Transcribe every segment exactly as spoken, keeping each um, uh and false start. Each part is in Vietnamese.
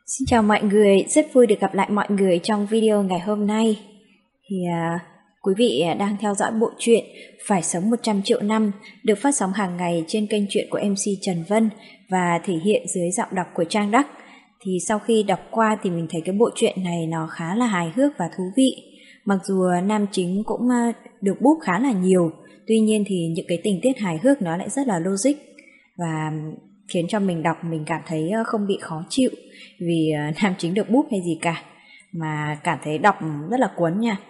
Xin chào mọi người, rất vui được gặp lại mọi người trong video ngày hôm nay. Thì à, quý vị đang theo dõi bộ truyện Phải sống một trăm triệu năm được phát sóng hàng ngày trên kênh truyện của em xê Trần Vân và thể hiện dưới giọng đọc của Trang Đắc. Thì sau khi đọc qua thì mình thấy cái bộ truyện này nó khá là hài hước và thú vị. Mặc dù nam chính cũng được búp khá là nhiều, tuy nhiên thì những cái tình tiết hài hước nó lại rất là logic và khiến cho mình đọc mình cảm thấy không bị khó chịu vì nam chính được búp hay gì cả, mà cảm thấy đọc rất là cuốn nha.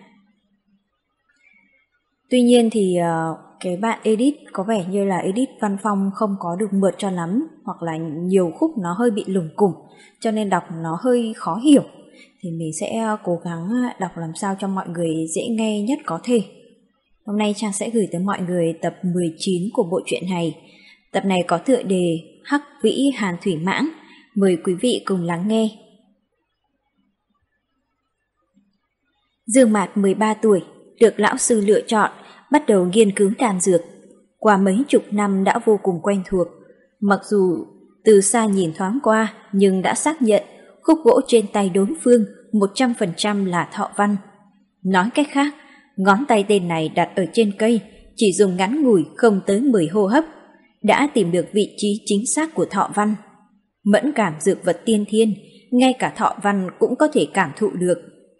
Tuy nhiên thì cái bạn edit có vẻ như là edit văn phong không có được mượt cho lắm, hoặc là nhiều khúc nó hơi bị lủng củng cho nên đọc nó hơi khó hiểu. Thì mình sẽ cố gắng đọc làm sao cho mọi người dễ nghe nhất có thể. Hôm nay Trang sẽ gửi tới mọi người tập mười chín của bộ truyện này. Tập này có tựa đề Hắc Vĩ Hàn Thủy Mãng. Mời quý vị cùng lắng nghe. Dương Mạt mười ba tuổi, được lão sư lựa chọn, bắt đầu nghiên cứu đan dược. Qua mấy chục năm đã vô cùng quen thuộc. Mặc dù từ xa nhìn thoáng qua, nhưng đã xác nhận khúc gỗ trên tay đối phương một trăm phần trăm là thọ văn. Nói cách khác, ngón tay tên này đặt ở trên cây, chỉ dùng ngắn ngủi không tới mười hô hấp, đã tìm được vị trí chính xác của thọ văn. Mẫn cảm dược vật tiên thiên, ngay cả thọ văn cũng có thể cảm thụ được.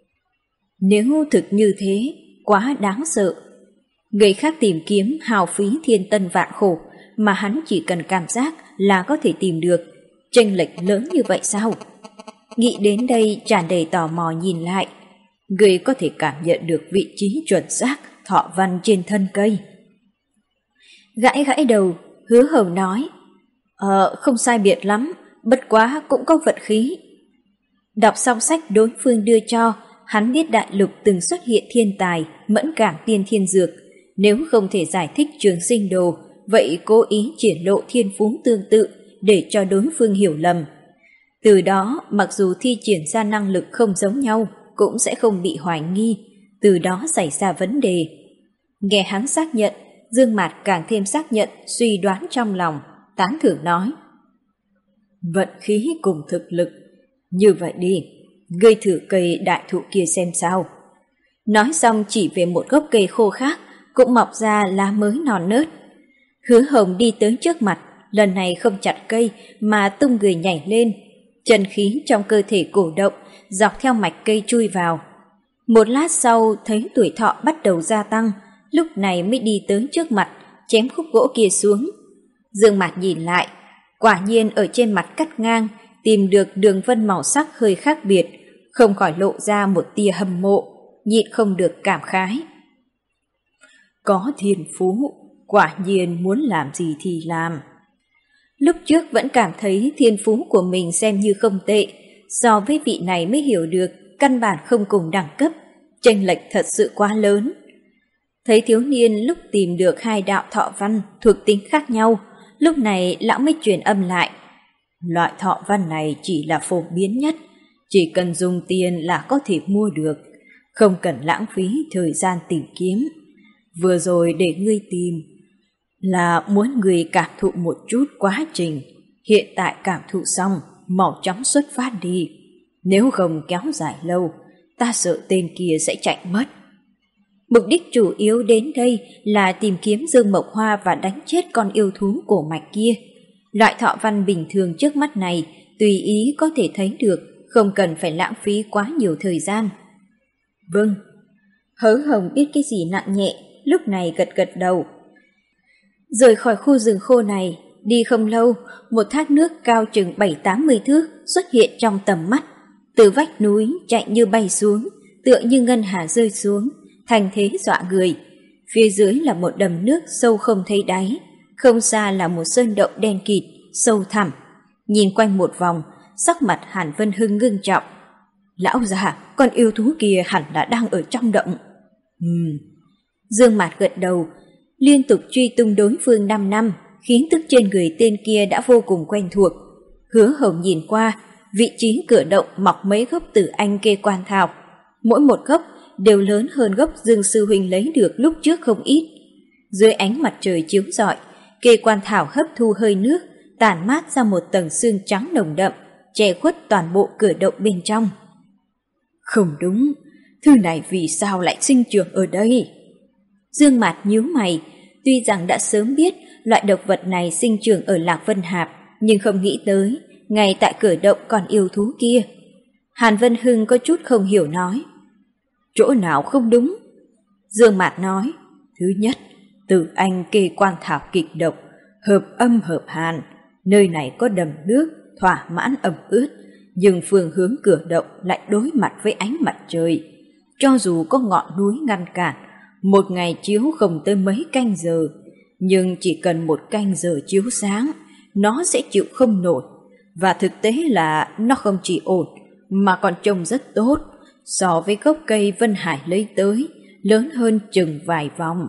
Nếu thực như thế, quá đáng sợ. Người khác tìm kiếm hào phí thiên tân vạn khổ, mà hắn chỉ cần cảm giác là có thể tìm được. Chênh lệch lớn như vậy sao? Nghĩ đến đây tràn đầy tò mò nhìn lại. Người có thể cảm nhận được vị trí chuẩn xác thọ văn trên thân cây. Gãi gãi đầu, Hứa Hồng nói, Ờ, không sai biệt lắm, bất quá cũng có vận khí. Đọc xong sách đối phương đưa cho, hắn biết đại lục từng xuất hiện thiên tài, mẫn cảm tiên thiên dược. Nếu không thể giải thích trường sinh đồ, vậy cố ý triển lộ thiên phú tương tự để cho đối phương hiểu lầm. Từ đó, mặc dù thi triển ra năng lực không giống nhau, cũng sẽ không bị hoài nghi, từ đó xảy ra vấn đề. Nghe hắn xác nhận, Dương Mạt càng thêm xác nhận suy đoán trong lòng, tán thưởng nói. Vận khí cùng thực lực, như vậy đi, ngươi thử cây đại thụ kia xem sao. Nói xong chỉ về một gốc cây khô khác, cũng mọc ra lá mới non nớt. Hứa Hồng đi tới trước mặt, lần này không chặt cây mà tung người nhảy lên. Chân khí trong cơ thể cổ động, dọc theo mạch cây chui vào. Một lát sau thấy tuổi thọ bắt đầu gia tăng, lúc này mới đi tới trước mặt, chém khúc gỗ kia xuống. Dương Mạt nhìn lại, quả nhiên ở trên mặt cắt ngang tìm được đường vân màu sắc hơi khác biệt, không khỏi lộ ra một tia hâm mộ, nhịn không được cảm khái. Có thiên phú, quả nhiên muốn làm gì thì làm. Lúc trước vẫn cảm thấy thiên phú của mình xem như không tệ, so với vị này mới hiểu được căn bản không cùng đẳng cấp, chênh lệch thật sự quá lớn. Thấy thiếu niên lúc tìm được hai đạo thọ văn thuộc tính khác nhau, lúc này lão mới truyền âm lại. Loại thọ văn này chỉ là phổ biến nhất, chỉ cần dùng tiền là có thể mua được, không cần lãng phí thời gian tìm kiếm. Vừa rồi để ngươi tìm là muốn người cảm thụ một chút quá trình, hiện tại cảm thụ xong, mau chóng xuất phát đi. Nếu không kéo dài lâu, ta sợ tên kia sẽ chạy mất. Mục đích chủ yếu đến đây là tìm kiếm Dương Mộc Hoa và đánh chết con yêu thú cổ mạch kia. Loại thọ văn bình thường trước mắt này, tùy ý có thể thấy được, không cần phải lãng phí quá nhiều thời gian. Vâng. Hứa Hồng biết cái gì nặng nhẹ, lúc này gật gật đầu. Rời khỏi khu rừng khô này, đi không lâu, một thác nước cao chừng bảy tám mươi thước xuất hiện trong tầm mắt. Từ vách núi chạy như bay xuống, tựa như ngân hà rơi xuống, thành thế dọa người. Phía dưới là một đầm nước sâu không thấy đáy, không xa là một sơn động đen kịt, sâu thẳm. Nhìn quanh một vòng, sắc mặt Hàn Vân Hưng ngưng trọng. Lão già, con yêu thú kia hẳn là đang ở trong động. Ừm. Dương Mạt gật đầu, liên tục truy tung đối phương năm năm, khí tức trên người tên kia đã vô cùng quen thuộc. Hứa Hồng nhìn qua, vị trí cửa động mọc mấy gốc tử anh kê quan thảo, mỗi một gốc đều lớn hơn gốc Dương sư huynh lấy được lúc trước không ít. Dưới ánh mặt trời chiếu rọi, kê quan thảo hấp thu hơi nước, tản mát ra một tầng sương trắng nồng đậm, che khuất toàn bộ cửa động bên trong. Không đúng, thứ này vì sao lại sinh trưởng ở đây? Dương Mạt nhíu mày, tuy rằng đã sớm biết loại độc vật này sinh trưởng ở Lạc Vân Hạp, nhưng không nghĩ tới, ngay tại cửa động còn yêu thú kia. Hàn Vân Hưng có chút không hiểu nói. Chỗ nào không đúng? Dương Mạt nói, thứ nhất, Tử Anh kê quan thảo kịch độc, hợp âm hợp hàn, nơi này có đầm nước, thỏa mãn ẩm ướt, nhưng phương hướng cửa động lại đối mặt với ánh mặt trời. Cho dù có ngọn núi ngăn cản, một ngày chiếu không tới mấy canh giờ, nhưng chỉ cần một canh giờ chiếu sáng, nó sẽ chịu không nổi. Và thực tế là nó không chỉ ổn, mà còn trông rất tốt, so với gốc cây Vân Hải lấy tới, lớn hơn chừng vài vòng.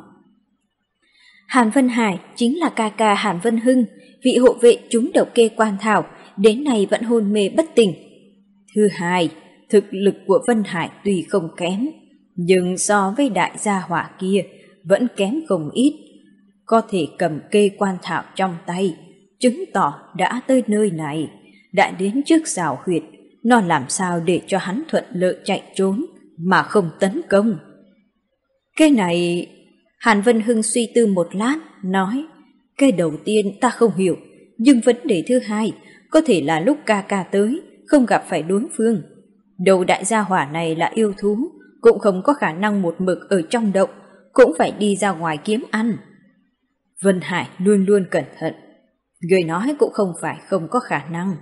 Hàn Vân Hải chính là ca ca Hàn Vân Hưng, vị hộ vệ trúng độc kê quan thảo, đến nay vẫn hôn mê bất tỉnh. Thứ hai, thực lực của Vân Hải tuy không kém, nhưng so với đại gia hỏa kia vẫn kém không ít. Có thể cầm kê quan thảo trong tay, chứng tỏ đã tới nơi này, đã đến trước rào huyệt, nó làm sao để cho hắn thuận lợi chạy trốn mà không tấn công. Cái này... Hàn Vân Hưng suy tư một lát, nói, cái đầu tiên ta không hiểu, nhưng vấn đề thứ hai, có thể là lúc ca ca tới, không gặp phải đối phương. Đầu đại gia hỏa này là yêu thú, cũng không có khả năng một mực ở trong động, cũng phải đi ra ngoài kiếm ăn. Vân Hải luôn luôn cẩn thận, người nói cũng không phải không có khả năng.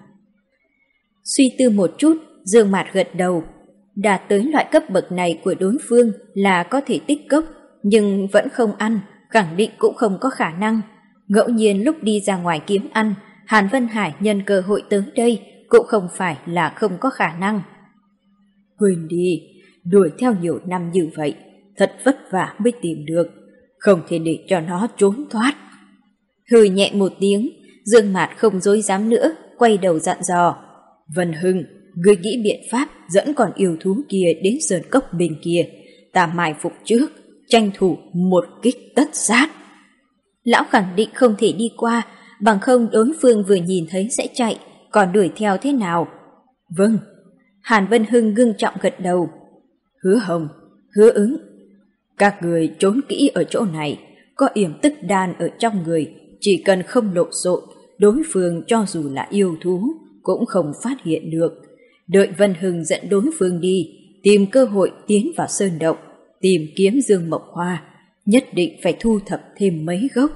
Suy tư một chút, Dương Mạt gật đầu, đạt tới loại cấp bậc này của đối phương là có thể tích cốc, nhưng vẫn không ăn, khẳng định cũng không có khả năng. Ngẫu nhiên lúc đi ra ngoài kiếm ăn, Hàn Vân Hải nhân cơ hội tới đây cũng không phải là không có khả năng. Quên đi, đuổi theo nhiều năm như vậy, thật vất vả mới tìm được, không thể để cho nó trốn thoát. Hừ nhẹ một tiếng, Dương Mạt không dối dám nữa, quay đầu dặn dò. Vân Hưng, ngươi nghĩ biện pháp dẫn con yêu thú kia đến sơn cốc bên kia, ta mai phục trước, tranh thủ một kích tất sát. Lão khẳng định không thể đi qua, bằng không đối phương vừa nhìn thấy sẽ chạy, còn đuổi theo thế nào? Vâng. Hàn Vân Hưng ngưng trọng gật đầu. Hứa Hồng, Hứa Ứng, các người trốn kỹ ở chỗ này, có yểm tức đan ở trong người, chỉ cần không lộn xộn, đối phương cho dù là yêu thú cũng không phát hiện được. Đợi Vân Hưng dẫn đối phương đi, tìm cơ hội tiến vào sơn động, tìm kiếm Dương Mộc Hoa, nhất định phải thu thập thêm mấy gốc.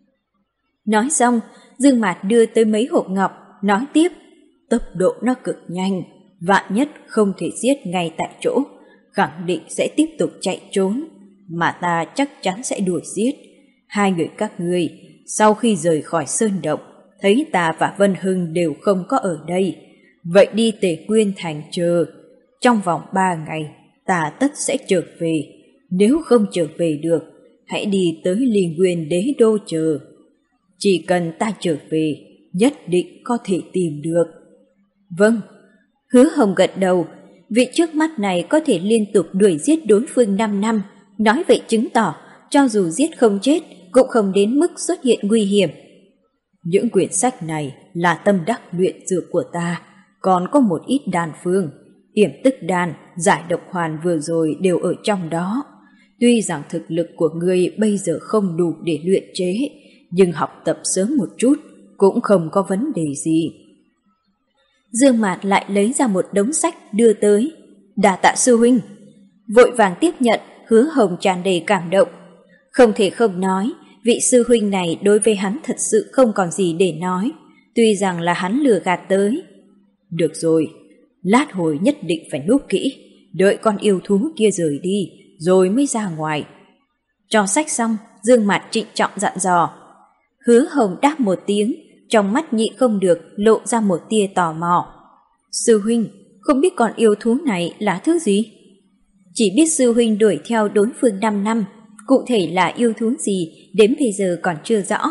Nói xong, Dương Mạt đưa tới mấy hộp ngọc, nói tiếp, tốc độ nó cực nhanh, vạn nhất không thể giết ngay tại chỗ, khẳng định sẽ tiếp tục chạy trốn, mà ta chắc chắn sẽ đuổi giết. Hai người các ngươi, sau khi rời khỏi sơn động, thấy ta và Vân Hưng đều không có ở đây, vậy đi Tề Quyên Thành chờ, trong vòng ba ngày, ta tất sẽ trở về. Nếu không trở về được, hãy đi tới Ly Nguyên Đế Đô chờ. Chỉ cần ta trở về, nhất định có thể tìm được. Vâng. Hứa Hồng gật đầu, vị trước mắt này có thể liên tục đuổi giết đối phương năm năm, nói vậy chứng tỏ, cho dù giết không chết, cũng không đến mức xuất hiện nguy hiểm. Những quyển sách này là tâm đắc luyện dược của ta, còn có một ít đan phương, yểm tức đan, giải độc hoàn vừa rồi đều ở trong đó. Tuy rằng thực lực của ngươi bây giờ không đủ để luyện chế, nhưng học tập sớm một chút cũng không có vấn đề gì. Dương Mạt lại lấy ra một đống sách đưa tới. Đa tạ sư huynh. Vội vàng tiếp nhận, Hứa Hồng tràn đầy cảm động. Không thể không nói, vị sư huynh này đối với hắn thật sự không còn gì để nói, tuy rằng là hắn lừa gạt tới. Được rồi, lát hồi nhất định phải núp kỹ, đợi con yêu thú kia rời đi, rồi mới ra ngoài. Cho sách xong, Dương Mạt trịnh trọng dặn dò. Hứa Hồng đáp một tiếng, trong mắt nhịn không được lộ ra một tia tò mò. Sư huynh, không biết con yêu thú này là thứ gì? Chỉ biết sư huynh đuổi theo đối phương năm năm, cụ thể là yêu thú gì đến bây giờ còn chưa rõ.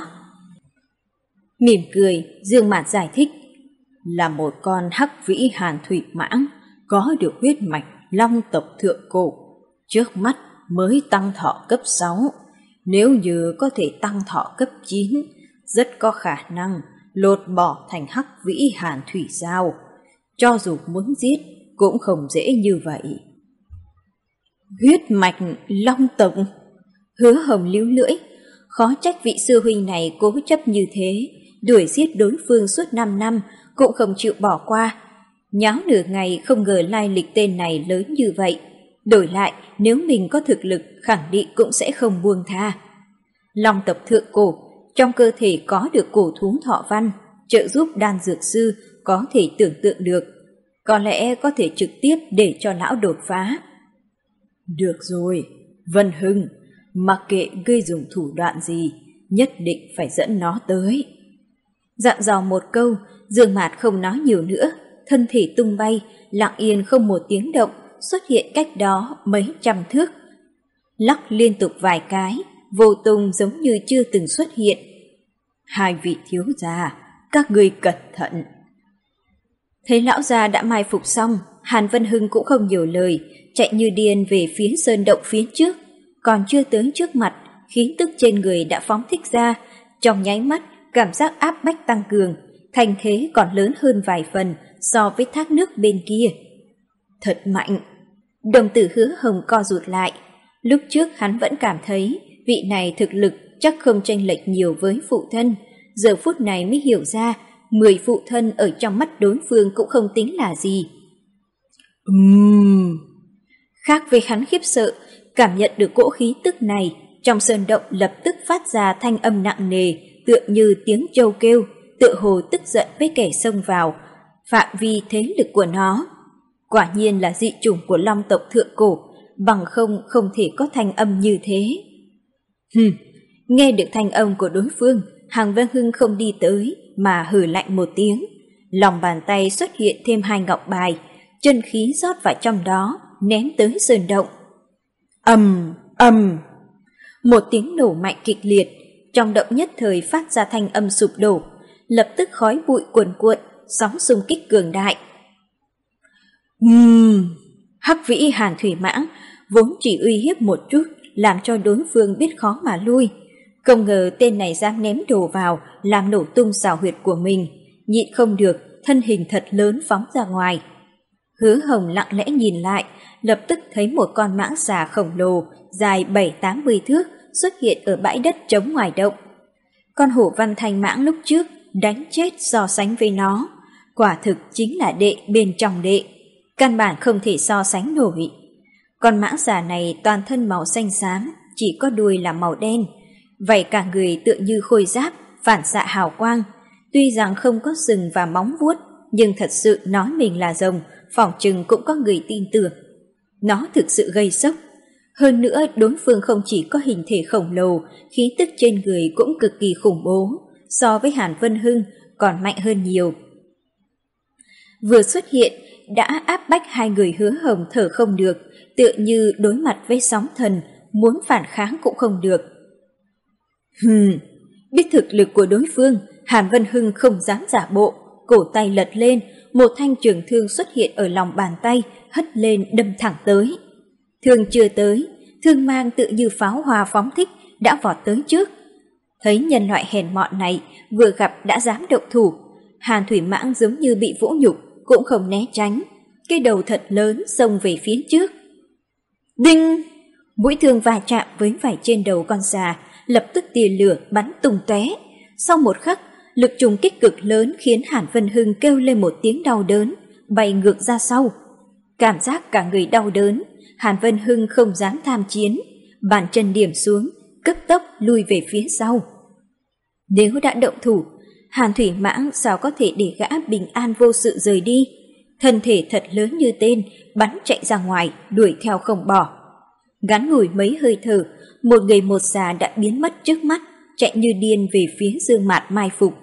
Mỉm cười, Dương Mạt giải thích. Là một con hắc vĩ hàn thủy mãng, có được huyết mạch long tộc thượng cổ, trước mắt mới tăng thọ cấp sáu. Nếu như có thể tăng thọ cấp chín, rất có khả năng lột bỏ thành hắc vĩ hàn thủy giao. cho dù muốn giết cũng không dễ như vậy. Huyết mạch Long tộc. Hứa Hồng líu lưỡi, khó trách vị sư huynh này cố chấp như thế, đuổi giết đối phương suốt năm năm cũng không chịu bỏ qua. Nháo nửa ngày không ngờ lai lịch tên này lớn như vậy. Đổi lại, nếu mình có thực lực khẳng định cũng sẽ không buông tha. Long tộc thượng cổ, trong cơ thể có được cổ thú thọ văn, trợ giúp đan dược sư có thể tưởng tượng được. Có lẽ có thể trực tiếp để cho lão đột phá. Được rồi, Vân Hưng, mặc kệ ngươi dùng thủ đoạn gì, nhất định phải dẫn nó tới. Dặn dò một câu, Dương Mạt không nói nhiều nữa, thân thể tung bay, lặng yên không một tiếng động, xuất hiện cách đó mấy trăm thước. Lắc liên tục vài cái, vô tung giống như chưa từng xuất hiện. Hai vị thiếu gia, các ngươi cẩn thận. Thấy lão gia đã mai phục xong, Hàn Vân Hưng cũng không nhiều lời, chạy như điên về phía sơn động phía trước. Còn chưa tới trước mặt, khí tức trên người đã phóng thích ra, trong nháy mắt cảm giác áp bách tăng cường, thành thế còn lớn hơn vài phần so với thác nước bên kia. Thật mạnh. Đồng tử Hứa Hồng co rụt lại. Lúc trước hắn vẫn cảm thấy vị này thực lực chắc không chênh lệch nhiều với phụ thân, giờ phút này mới hiểu ra mười phụ thân ở trong mắt đối phương cũng không tính là gì. Ừm. Khác với hắn khiếp sợ, cảm nhận được cỗ khí tức này, trong sơn động lập tức phát ra thanh âm nặng nề, tựa như tiếng trâu kêu, tựa hồ tức giận với kẻ xông vào phạm vi thế lực của nó. Quả nhiên là dị chủng của Long tộc thượng cổ, bằng không không thể có thanh âm như thế. Hừm, nghe được thanh âm của đối phương, Hàn Vân Hưng không đi tới mà hừ lạnh một tiếng, lòng bàn tay xuất hiện thêm hai ngọc bài, chân khí rót vào trong đó, ném tới sơn động. Ầm, ầm, một tiếng nổ mạnh kịch liệt, trong động nhất thời phát ra thanh âm sụp đổ, lập tức khói bụi cuồn cuộn, sóng xung kích cường đại. Ừm, Hắc Vĩ Hàn Thủy Mãng vốn chỉ uy hiếp một chút, làm cho đối phương biết khó mà lui. Không ngờ tên này dám ném đồ vào, làm nổ tung xảo huyệt của mình, nhịn không được, thân hình thật lớn phóng ra ngoài. Hứa Hồng lặng lẽ nhìn lại, lập tức thấy một con mãng xà khổng lồ, dài bảy tám mươi thước, xuất hiện ở bãi đất trống ngoài động. Con hổ văn thanh mãng lúc trước đánh chết so sánh với nó, quả thực chính là đệ bên trong đệ, căn bản không thể so sánh nổi. Con mãng xà này toàn thân màu xanh xám, chỉ có đuôi là màu đen, vậy cả người tựa như khôi giáp, phản xạ hào quang. Tuy rằng không có sừng và móng vuốt, nhưng thật sự nói mình là rồng, phỏng chừng cũng có người tin tưởng. Nó thực sự gây sốc. Hơn nữa đối phương không chỉ có hình thể khổng lồ, khí tức trên người cũng cực kỳ khủng bố, so với Hàn Vân Hưng còn mạnh hơn nhiều. Vừa xuất hiện đã áp bách hai người Hứa Hồng thở không được, tựa như đối mặt với sóng thần, muốn phản kháng cũng không được. Hừm, biết thực lực của đối phương, Hàn Vân Hưng không dám giả bộ, cổ tay lật lên, một thanh trường thương xuất hiện ở lòng bàn tay, hất lên đâm thẳng tới. Thương chưa tới, thương mang tự như pháo hoa phóng thích, đã vọt tới trước. Thấy nhân loại hèn mọn này vừa gặp đã dám động thủ, Hàn Thủy Mãng giống như bị vũ nhục, cũng không né tránh, cái đầu thật lớn xông về phía trước. Đinh! Mũi thương va chạm với vảy trên đầu con xà, lập tức tia lửa bắn tung tóe. Sau một khắc, lực trùng kích cực lớn khiến Hàn Vân Hưng kêu lên một tiếng đau đớn, bay ngược ra sau. Cảm giác cả người đau đớn, Hàn Vân Hưng không dám tham chiến, bàn chân điểm xuống, cấp tốc lui về phía sau. Nếu đã động thủ, Hàn Thủy Mãng sao có thể để gã bình an vô sự rời đi? Thân thể thật lớn như tên, bắn chạy ra ngoài, đuổi theo không bỏ. Ngắn ngủi mấy hơi thở, một người một già đã biến mất trước mắt, chạy như điên về phía Dương Mạt mai phục.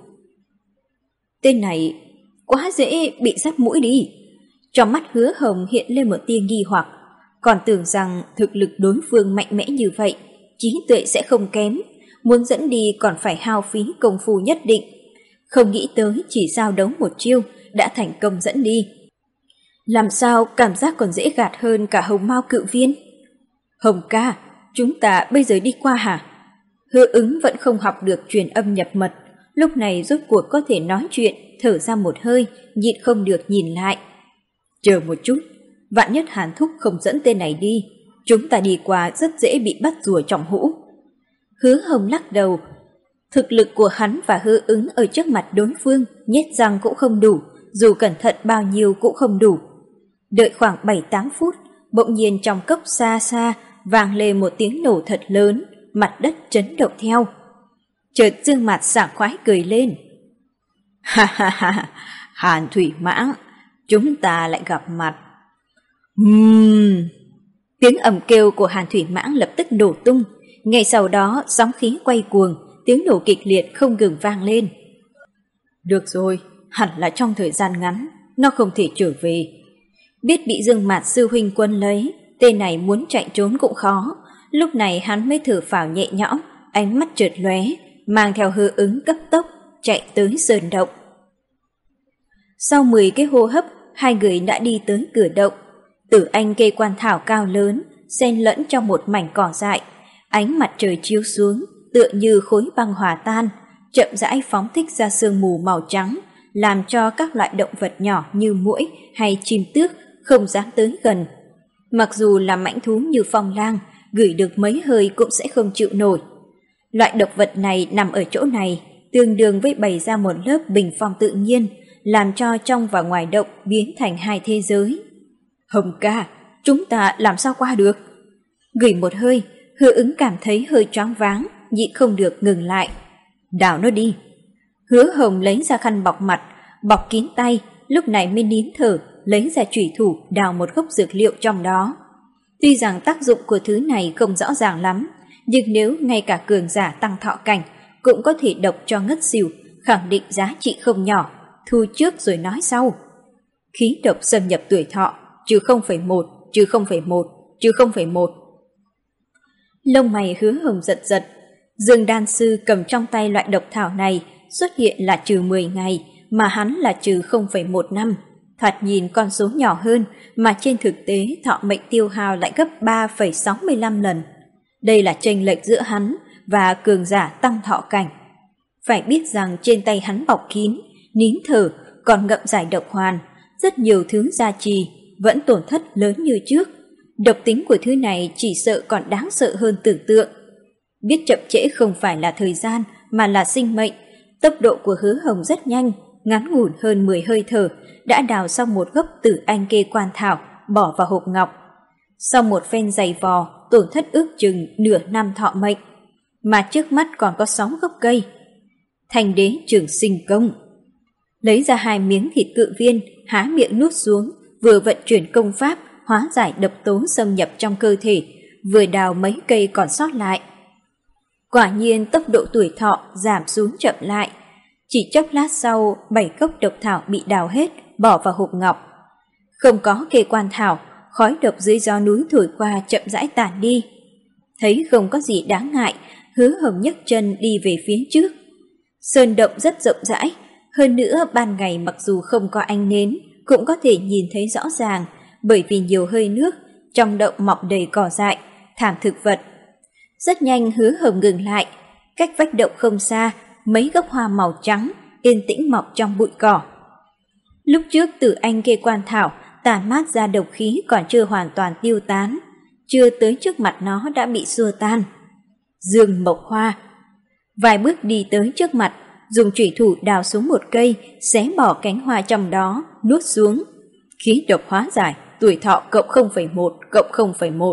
Tên này quá dễ bị dắt mũi đi. Trong mắt Hứa Hồng hiện lên một tia nghi hoặc, còn tưởng rằng thực lực đối phương mạnh mẽ như vậy, trí tuệ sẽ không kém, muốn dẫn đi còn phải hao phí công phu nhất định. Không nghĩ tới chỉ giao đấu một chiêu đã thành công dẫn đi. Làm sao cảm giác còn dễ gạt hơn cả Hồng Mao cự viên? Hồng ca, chúng ta bây giờ đi qua hả? Hứa Ứng vẫn không học được truyền âm nhập mật, lúc này rốt cuộc có thể nói chuyện, thở ra một hơi, nhịn không được nhìn lại. Chờ một chút, vạn nhất Hàn Thúc không dẫn tên này đi, chúng ta đi qua rất dễ bị bắt rùa trong hũ. Hứa Hồng lắc đầu. Thực lực của hắn và Hứa Ứng ở trước mặt đối phương, nhét răng cũng không đủ, dù cẩn thận bao nhiêu cũng không đủ. Đợi khoảng bảy tám phút, bỗng nhiên trong cốc xa xa vang lên một tiếng nổ thật lớn, mặt đất chấn động theo. Chợt Dương Mạt sảng khoái cười lên. Ha ha ha, Hàn Thủy Mãng, chúng ta lại gặp mặt. Ừm. Tiếng ầm kêu của Hàn Thủy Mãng lập tức nổ tung, ngay sau đó sóng khí quay cuồng, tiếng nổ kịch liệt không ngừng vang lên. Được rồi, hẳn là trong thời gian ngắn, nó không thể trở về. Biết bị Dương Mạt sư huynh quân lấy, tên này muốn chạy trốn cũng khó. Lúc này hắn mới thở phào nhẹ nhõm, ánh mắt chợt lóe, mang theo Hứa Ứng cấp tốc chạy tới sơn động. Sau mười cái hô hấp, hai người đã đi tới cửa động. Tử anh cây quan thảo cao lớn, xen lẫn trong một mảnh cỏ dại. Ánh mặt trời chiếu xuống, tựa như khối băng hòa tan, chậm rãi phóng thích ra sương mù màu trắng, làm cho các loại động vật nhỏ như muỗi hay chim tước không dám tới gần. Mặc dù là mãnh thú như phong lang, gửi được mấy hơi cũng sẽ không chịu nổi. Loại độc vật này nằm ở chỗ này, tương đương với bày ra một lớp bình phong tự nhiên, làm cho trong và ngoài động biến thành hai thế giới. Hồng ca, chúng ta làm sao qua được? Gửi một hơi, Hứa Ứng cảm thấy hơi choáng váng, nhịn không được ngừng lại. Đào nó đi. Hứa Hồng lấy ra khăn bọc mặt, bọc kín tay, lúc này mới nín thở, lấy ra chủy thủ đào một gốc dược liệu trong đó. Tuy rằng tác dụng của thứ này không rõ ràng lắm, nhưng nếu ngay cả cường giả tăng thọ cảnh cũng có thể độc cho ngất xỉu, khẳng định giá trị không nhỏ, thu trước rồi nói sau. Khí độc xâm nhập tuổi thọ, trừ không phẩy một, trừ không phẩy một, trừ không phẩy một. Lông mày Hứa Hồng giật giật, Dương đan sư cầm trong tay loại độc thảo này xuất hiện là trừ mười ngày, mà hắn là trừ không phẩy một năm. Thoạt nhìn con số nhỏ hơn, mà trên thực tế thọ mệnh tiêu hao lại gấp ba phẩy sáu mươi lăm lần. Đây là chênh lệch giữa hắn và cường giả tăng thọ cảnh. Phải biết rằng trên tay hắn bọc kín, nín thở, còn ngậm giải độc hoàn, rất nhiều thứ gia trì, vẫn tổn thất lớn như trước. Độc tính của thứ này chỉ sợ còn đáng sợ hơn tưởng tượng. Biết chậm trễ không phải là thời gian mà là sinh mệnh, tốc độ của Hứa Hồng rất nhanh, ngắn ngủn hơn mười hơi thở đã đào xong một gốc tử anh kê quan thảo, bỏ vào hộp ngọc. Sau một phen giày vò, tổn thất ước chừng nửa năm thọ mệnh, mà trước mắt còn có sáu gốc cây. Thành đế trường sinh công. Lấy ra hai miếng thịt cự viên, há miệng nuốt xuống, vừa vận chuyển công pháp hóa giải độc tố xâm nhập trong cơ thể, vừa đào mấy cây còn sót lại. Quả nhiên tốc độ tuổi thọ giảm xuống chậm lại. Chỉ chốc lát sau, bảy gốc độc thảo bị đào hết, bỏ vào hộp ngọc. Không có kê quan thảo, khói độc dưới gió núi thổi qua chậm rãi tản đi. Thấy không có gì đáng ngại, Hứa Hồng nhấc chân đi về phía trước. Sơn động rất rộng rãi, hơn nữa ban ngày mặc dù không có ánh nến, cũng có thể nhìn thấy rõ ràng, bởi vì nhiều hơi nước, trong động mọc đầy cỏ dại, thảm thực vật. Rất nhanh Hứa Hồng ngừng lại, cách vách động không xa, mấy gốc hoa màu trắng, yên tĩnh mọc trong bụi cỏ. Lúc trước Tử Anh kê quan thảo tản mát ra độc khí còn chưa hoàn toàn tiêu tán, chưa tới trước mặt nó đã bị xua tan. Dương Mộc Hoa. Vài bước đi tới trước mặt, dùng chủy thủ đào xuống một cây, xé bỏ cánh hoa trong đó, nuốt xuống. Khí độc hóa giải, tuổi thọ cộng không phẩy một, cộng không phẩy một.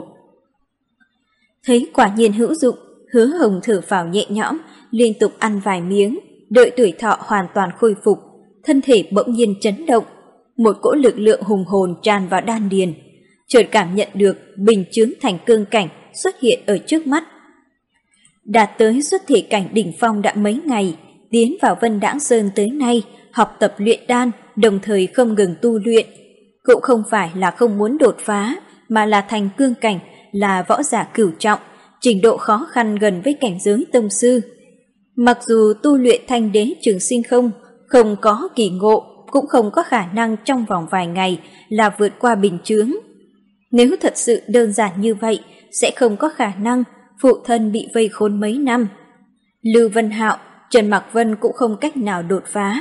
Thấy quả nhiên hữu dụng, Hứa Hồng thở phào nhẹ nhõm, liên tục ăn vài miếng, đợi tuổi thọ hoàn toàn khôi phục, thân thể bỗng nhiên chấn động, một cỗ lực lượng hùng hồn tràn vào đan điền, chợt cảm nhận được bình chướng thành cương cảnh xuất hiện ở trước mắt. Đạt tới xuất thể cảnh đỉnh phong đã mấy ngày, tiến vào Vân Đãng Sơn tới nay, học tập luyện đan, đồng thời không ngừng tu luyện, cũng không phải là không muốn đột phá, mà là thành cương cảnh, là võ giả cửu trọng, trình độ khó khăn gần với cảnh giới tông sư. Mặc dù tu luyện thanh đế trường sinh không, không có kỳ ngộ, cũng không có khả năng trong vòng vài ngày là vượt qua bình chướng. Nếu thật sự đơn giản như vậy, sẽ không có khả năng phụ thân bị vây khốn mấy năm. Lưu Vân Hạo, Trần Mạc Vân cũng không cách nào đột phá.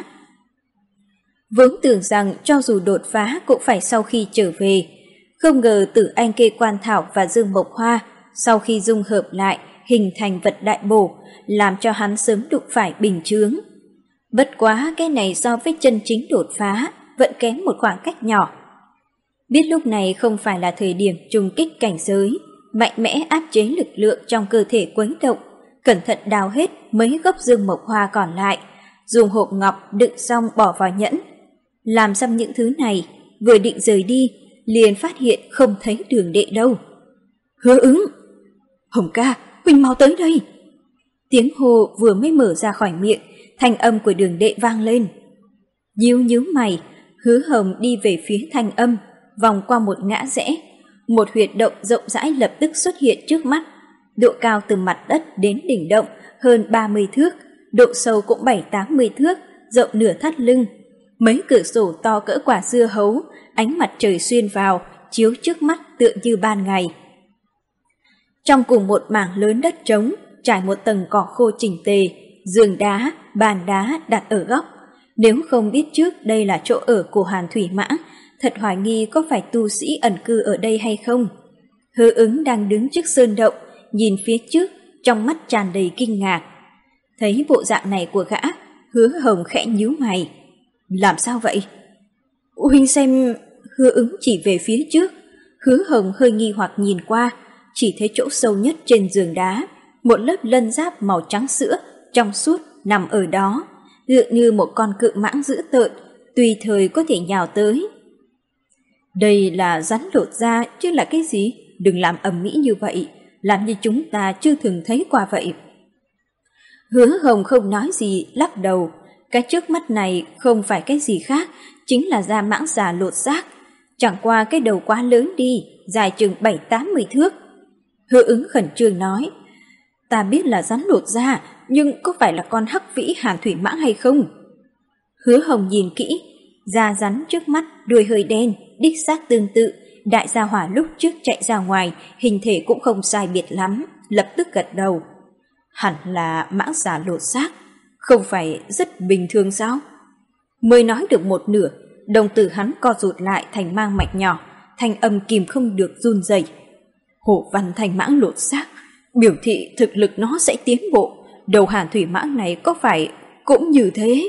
Vốn tưởng rằng cho dù đột phá cũng phải sau khi trở về, không ngờ Tử Anh Kê Quan Thảo và Dương Mộc Hoa sau khi dung hợp lại hình thành vật đại bổ, làm cho hắn sớm đụng phải bình chướng. Bất quá cái này so với chân chính đột phá vẫn kém một khoảng cách nhỏ. Biết lúc này không phải là thời điểm trùng kích cảnh giới, mạnh mẽ áp chế lực lượng trong cơ thể quấy động, cẩn thận đào hết mấy gốc Dương Mộc Hoa còn lại, dùng hộp ngọc đựng xong bỏ vào nhẫn. Làm xong những thứ này, vừa định rời đi, liền phát hiện không thấy Đường Đệ đâu. Hứa Ứng! Hồng ca, huynh mau tới đây! Tiếng hô vừa mới mở ra khỏi miệng, thanh âm của Đường Đệ vang lên. Nhíu nhíu mày, Hứa Hồng đi về phía thanh âm, vòng qua một ngã rẽ. Một huyệt động rộng rãi lập tức xuất hiện trước mắt, độ cao từ mặt đất đến đỉnh động hơn ba mươi thước, độ sâu cũng bảy tám mươi thước, rộng nửa thắt lưng. Mấy cửa sổ to cỡ quả dưa hấu, ánh mặt trời xuyên vào, chiếu trước mắt tựa như ban ngày. Trong cùng một mảng lớn đất trống, trải một tầng cỏ khô chỉnh tề, giường đá, bàn đá đặt ở góc. Nếu không biết trước đây là chỗ ở của Hàn Thủy Mãng, thật hoài nghi có phải tu sĩ ẩn cư ở đây hay không. Hứa Ứng đang đứng trước sơn động, nhìn phía trước, trong mắt tràn đầy kinh ngạc. Thấy bộ dạng này của gã, Hứa Hồng khẽ nhíu mày. Làm sao vậy? Huynh xem... Hứa Ứng chỉ về phía trước. Hứa Hồng hơi nghi hoặc nhìn qua, chỉ thấy chỗ sâu nhất trên giường đá, một lớp lân giáp màu trắng sữa, trong suốt nằm ở đó, tựa như một con cự mãng dữ tợn, tùy thời có thể nhào tới. Đây là rắn lột da chứ là cái gì? Đừng làm ầm ĩ như vậy, làm như chúng ta chưa từng thấy qua vậy. Hứa Hồng không nói gì, lắc đầu. Cái trước mắt này không phải cái gì khác, chính là da mãng xà lột xác. Chẳng qua cái đầu quá lớn đi, dài chừng bảy tám mươi thước. Hứa Ứng khẩn trương nói, ta biết là rắn lột da, nhưng có phải là con hắc vĩ Hàn Thủy Mãng hay không? Hứa Hồng nhìn kỹ, da rắn trước mắt đuôi hơi đen, đích xác tương tự. Đại gia hỏa lúc trước chạy ra ngoài, hình thể cũng không sai biệt lắm, lập tức gật đầu. Hẳn là mãng xà lột xác, không phải rất bình thường sao? Mới nói được một nửa, đồng tử hắn co rụt lại thành mang mạch nhỏ, thanh âm kìm không được run rẩy. Hổ văn thành mãng lột xác, biểu thị thực lực nó sẽ tiến bộ, đầu Hàn Thủy Mãng này có phải cũng như thế?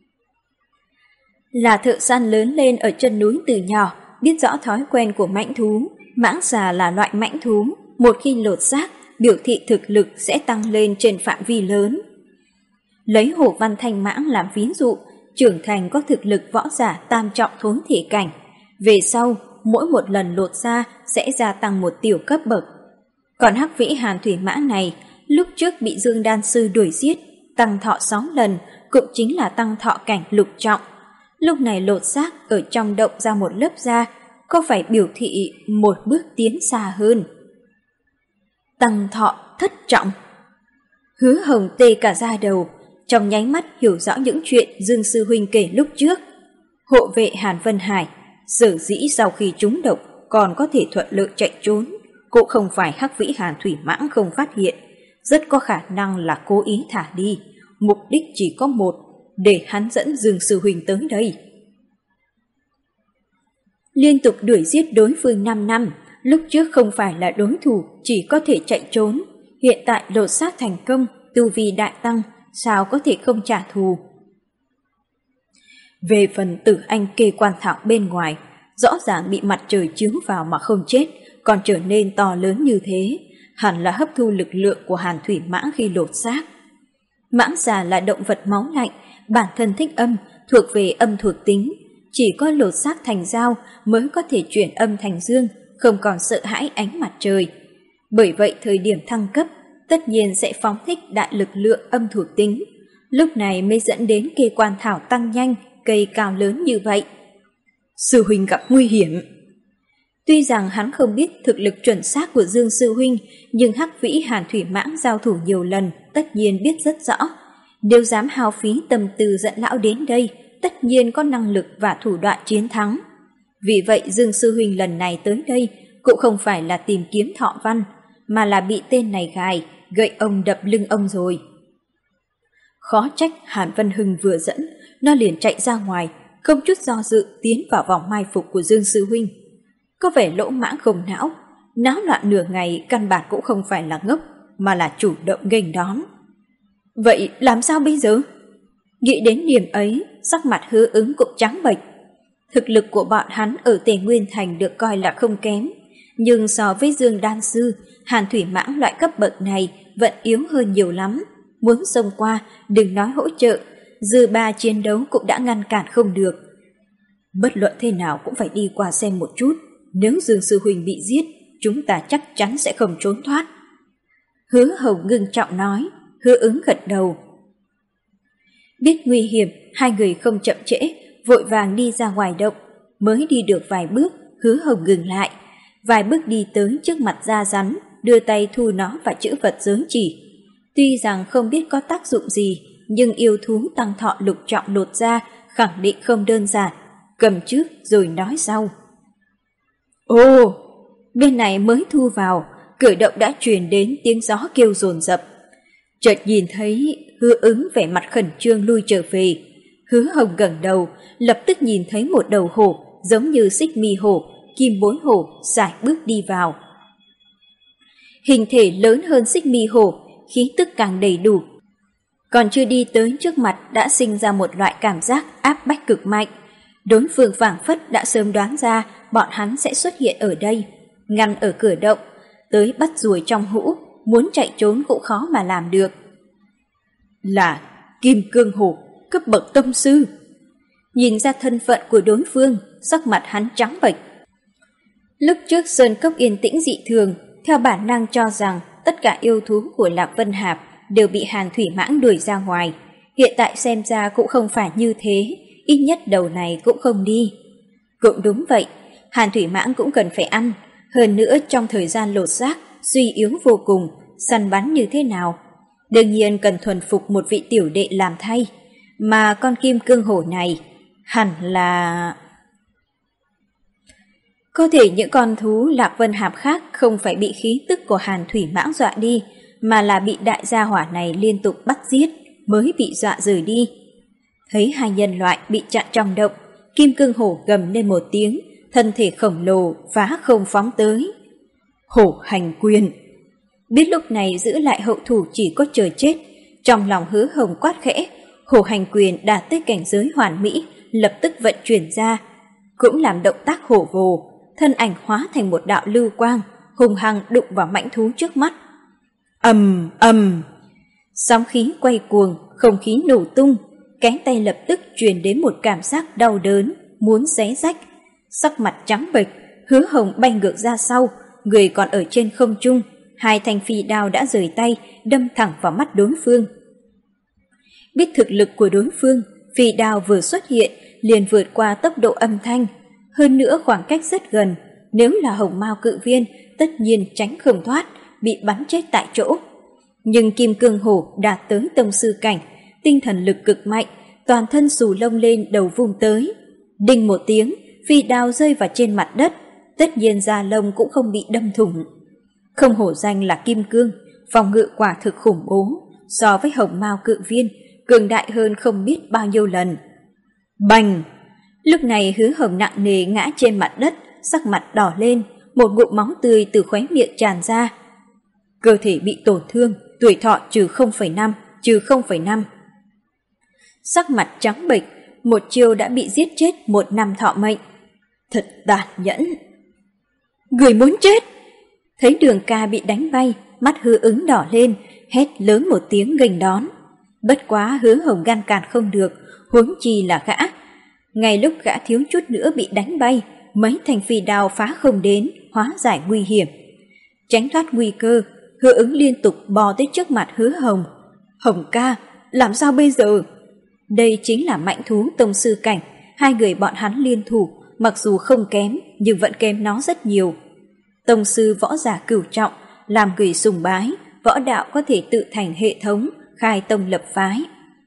Là thợ săn lớn lên ở chân núi từ nhỏ, biết rõ thói quen của mãnh thú. Mãng xà là loại mãnh thú, một khi lột xác, biểu thị thực lực sẽ tăng lên trên phạm vi lớn. Lấy hổ văn thanh mãng làm ví dụ, trưởng thành có thực lực võ giả tam trọng thốn thể cảnh. Về sau, mỗi một lần lột da sẽ gia tăng một tiểu cấp bậc. Còn hắc vĩ Hàn Thủy Mãng này, lúc trước bị Dương Đan Sư đuổi giết, tăng thọ sáu lần, cũng chính là tăng thọ cảnh lục trọng. Lúc này lột xác ở trong động ra một lớp da, có phải biểu thị một bước tiến xa hơn? Tăng thọ thất trọng. Hứa Hồng tê cả da đầu, trong nháy mắt hiểu rõ những chuyện Dương Sư Huynh kể lúc trước. Hộ vệ Hàn Vân Hải, sở dĩ sau khi trúng độc còn có thể thuận lợi chạy trốn, cũng không phải hắc vĩ Hàn Thủy Mãng không phát hiện, rất có khả năng là cố ý thả đi, mục đích chỉ có một, để hắn dẫn Dương Sư Huynh tới đây. Liên tục đuổi giết đối phương năm năm, lúc trước không phải là đối thủ, chỉ có thể chạy trốn, hiện tại lột xác thành công, tu vi đại tăng, sao có thể không trả thù. Về phần Tử Anh Kê Quan Thảo bên ngoài, rõ ràng bị mặt trời chiếu vào mà không chết, còn trở nên to lớn như thế, hẳn là hấp thu lực lượng của Hàn Thủy Mãng khi lột xác. Mãng xà là động vật máu lạnh, bản thân thích âm, thuộc về âm thuộc tính, chỉ có lột xác thành dao mới có thể chuyển âm thành dương, không còn sợ hãi ánh mặt trời. Bởi vậy thời điểm thăng cấp, tất nhiên sẽ phóng thích đại lực lượng âm thuộc tính, lúc này mới dẫn đến Kê Quan Thảo tăng nhanh, cây cao lớn như vậy. Sư huynh gặp nguy hiểm. Tuy rằng hắn không biết thực lực chuẩn xác của Dương Sư huynh, nhưng hắc vĩ Hàn Thủy Mãng giao thủ nhiều lần, tất nhiên biết rất rõ. Nếu dám hao phí tâm tư dẫn lão đến đây, tất nhiên có năng lực và thủ đoạn chiến thắng. Vì vậy Dương Sư huynh lần này tới đây cũng không phải là tìm kiếm thọ văn, mà là bị tên này gài, gậy ông đập lưng ông rồi. Khó trách Hàn Vân Hưng vừa dẫn, nó liền chạy ra ngoài, không chút do dự tiến vào vòng mai phục của Dương Sư Huynh. Có vẻ lỗ mãng không não, náo loạn nửa ngày căn bản cũng không phải là ngốc, mà là chủ động nghênh đón. Vậy làm sao bây giờ? Nghĩ đến điểm ấy, sắc mặt Hứa Ứng cũng trắng bệch. Thực lực của bọn hắn ở Tề Nguyên Thành được coi là không kém, nhưng so với Dương Đan Sư, Hàn Thủy Mãng loại cấp bậc này vẫn yếu hơn nhiều lắm. Muốn xông qua, đừng nói hỗ trợ, dư ba chiến đấu cũng đã ngăn cản không được. Bất luận thế nào cũng phải đi qua xem một chút, nếu Dương Sư Huynh bị giết, chúng ta chắc chắn sẽ không trốn thoát. Hứa Hồng ngưng trọng nói, Hứa Ứng gật đầu. Biết nguy hiểm, hai người không chậm trễ, vội vàng đi ra ngoài động. Mới đi được vài bước, Hứa Hồng ngừng lại, vài bước đi tới trước mặt da rắn, đưa tay thu nó vào chữ vật giới chỉ. Tuy rằng không biết có tác dụng gì, nhưng yêu thú tăng thọ lục trọng lột ra khẳng định không đơn giản, cầm trước rồi nói sau. Ồ, bên này mới thu vào, cửa động đã truyền đến tiếng gió kêu dồn dập. Chợt nhìn thấy Hứa Ứng vẻ mặt khẩn trương lui trở về. Hứa Hồng ngẩng đầu, lập tức nhìn thấy một đầu hổ giống như xích mi hổ, kim bối hổ sải bước đi vào. Hình thể lớn hơn xích mi hổ, khí tức càng đầy đủ. Còn chưa đi tới trước mặt đã sinh ra một loại cảm giác áp bách cực mạnh. Đối phương phảng phất đã sớm đoán ra bọn hắn sẽ xuất hiện ở đây, ngăn ở cửa động, tới bắt ruồi trong hũ, muốn chạy trốn cũng khó mà làm được. Là Kim Cương Hổ, cấp bậc tông sư. Nhìn ra thân phận của đối phương, sắc mặt hắn trắng bệch. Lúc trước sơn cốc yên tĩnh dị thường, theo bản năng cho rằng tất cả yêu thú của Lạc Vân Hạp đều bị Hàn Thủy Mãng đuổi ra ngoài. Hiện tại xem ra cũng không phải như thế, ít nhất đầu này cũng không đi. Cũng đúng vậy, Hàn Thủy Mãng cũng cần phải ăn, hơn nữa trong thời gian lột xác, suy yếu vô cùng, săn bắn như thế nào. Đương nhiên cần thuần phục một vị tiểu đệ làm thay, mà con Kim Cương Hổ này hẳn là... Có thể những con thú Lạc Vân Hạp khác không phải bị khí tức của Hàn Thủy Mãng dọa đi, mà là bị đại gia hỏa này liên tục bắt giết mới bị dọa rời đi. Thấy hai nhân loại bị chặn trong động, Kim Cương Hổ gầm lên một tiếng, thân thể khổng lồ phá không phóng tới. Hổ hành quyền. Biết lúc này giữ lại hậu thủ chỉ có chờ chết, trong lòng Hứa Hồng quát khẽ, hổ hành quyền đạt tới cảnh giới hoàn mỹ, lập tức vận chuyển ra, cũng làm động tác hổ vồ, thân ảnh hóa thành một đạo lưu quang, hùng hăng đụng vào mãnh thú trước mắt. Ầm ầm, sóng khí quay cuồng, không khí nổ tung, cánh tay lập tức truyền đến một cảm giác đau đớn, muốn xé rách. Sắc mặt trắng bệch, Hứa Hồng bay ngược ra sau, người còn ở trên không trung, hai thanh phi đao đã rời tay, đâm thẳng vào mắt đối phương. Biết thực lực của đối phương, phi đao vừa xuất hiện liền vượt qua tốc độ âm thanh, hơn nữa khoảng cách rất gần, nếu là hồng mao cự viên tất nhiên tránh không thoát, bị bắn chết tại chỗ. Nhưng Kim Cương Hổ đạt tới tông sư cảnh, tinh thần lực cực mạnh, toàn thân xù lông lên đầu vung tới. Đinh một tiếng, phi đao rơi vào trên mặt đất, tất nhiên da lông cũng không bị đâm thủng. Không hổ danh là Kim Cương, phòng ngự quả thực khủng bố, so với hồng mao cự viên, cường đại hơn không biết bao nhiêu lần. Bành! Lúc này Hứa Hồng nặng nề ngã trên mặt đất, sắc mặt đỏ lên, một ngụm máu tươi từ khóe miệng tràn ra. Cơ thể bị tổn thương, tuổi thọ trừ không phẩy năm, trừ không phẩy năm. Sắc mặt trắng bệch, một chiêu đã bị giết chết một năm thọ mệnh. Thật tàn nhẫn. Người muốn chết! Thấy Đường Ca bị đánh bay, mắt Hứa Ứng đỏ lên, hét lớn một tiếng nghênh đón. Bất quá Hứa Hồng ngăn cản không được, huống chi là gã. Ngay lúc gã thiếu chút nữa bị đánh bay, mấy thanh phi đao phá không đến, hóa giải nguy hiểm. Tránh thoát nguy cơ, Hứa Ứng liên tục bò tới trước mặt Hứa Hồng. Hồng ca, làm sao bây giờ? Đây chính là mạnh thú tông sư cảnh, hai người bọn hắn liên thủ, mặc dù không kém nhưng vẫn kém nó rất nhiều. Tông sư võ giả cửu trọng, làm người sùng bái, võ đạo có thể tự thành hệ thống, khai tông lập phái.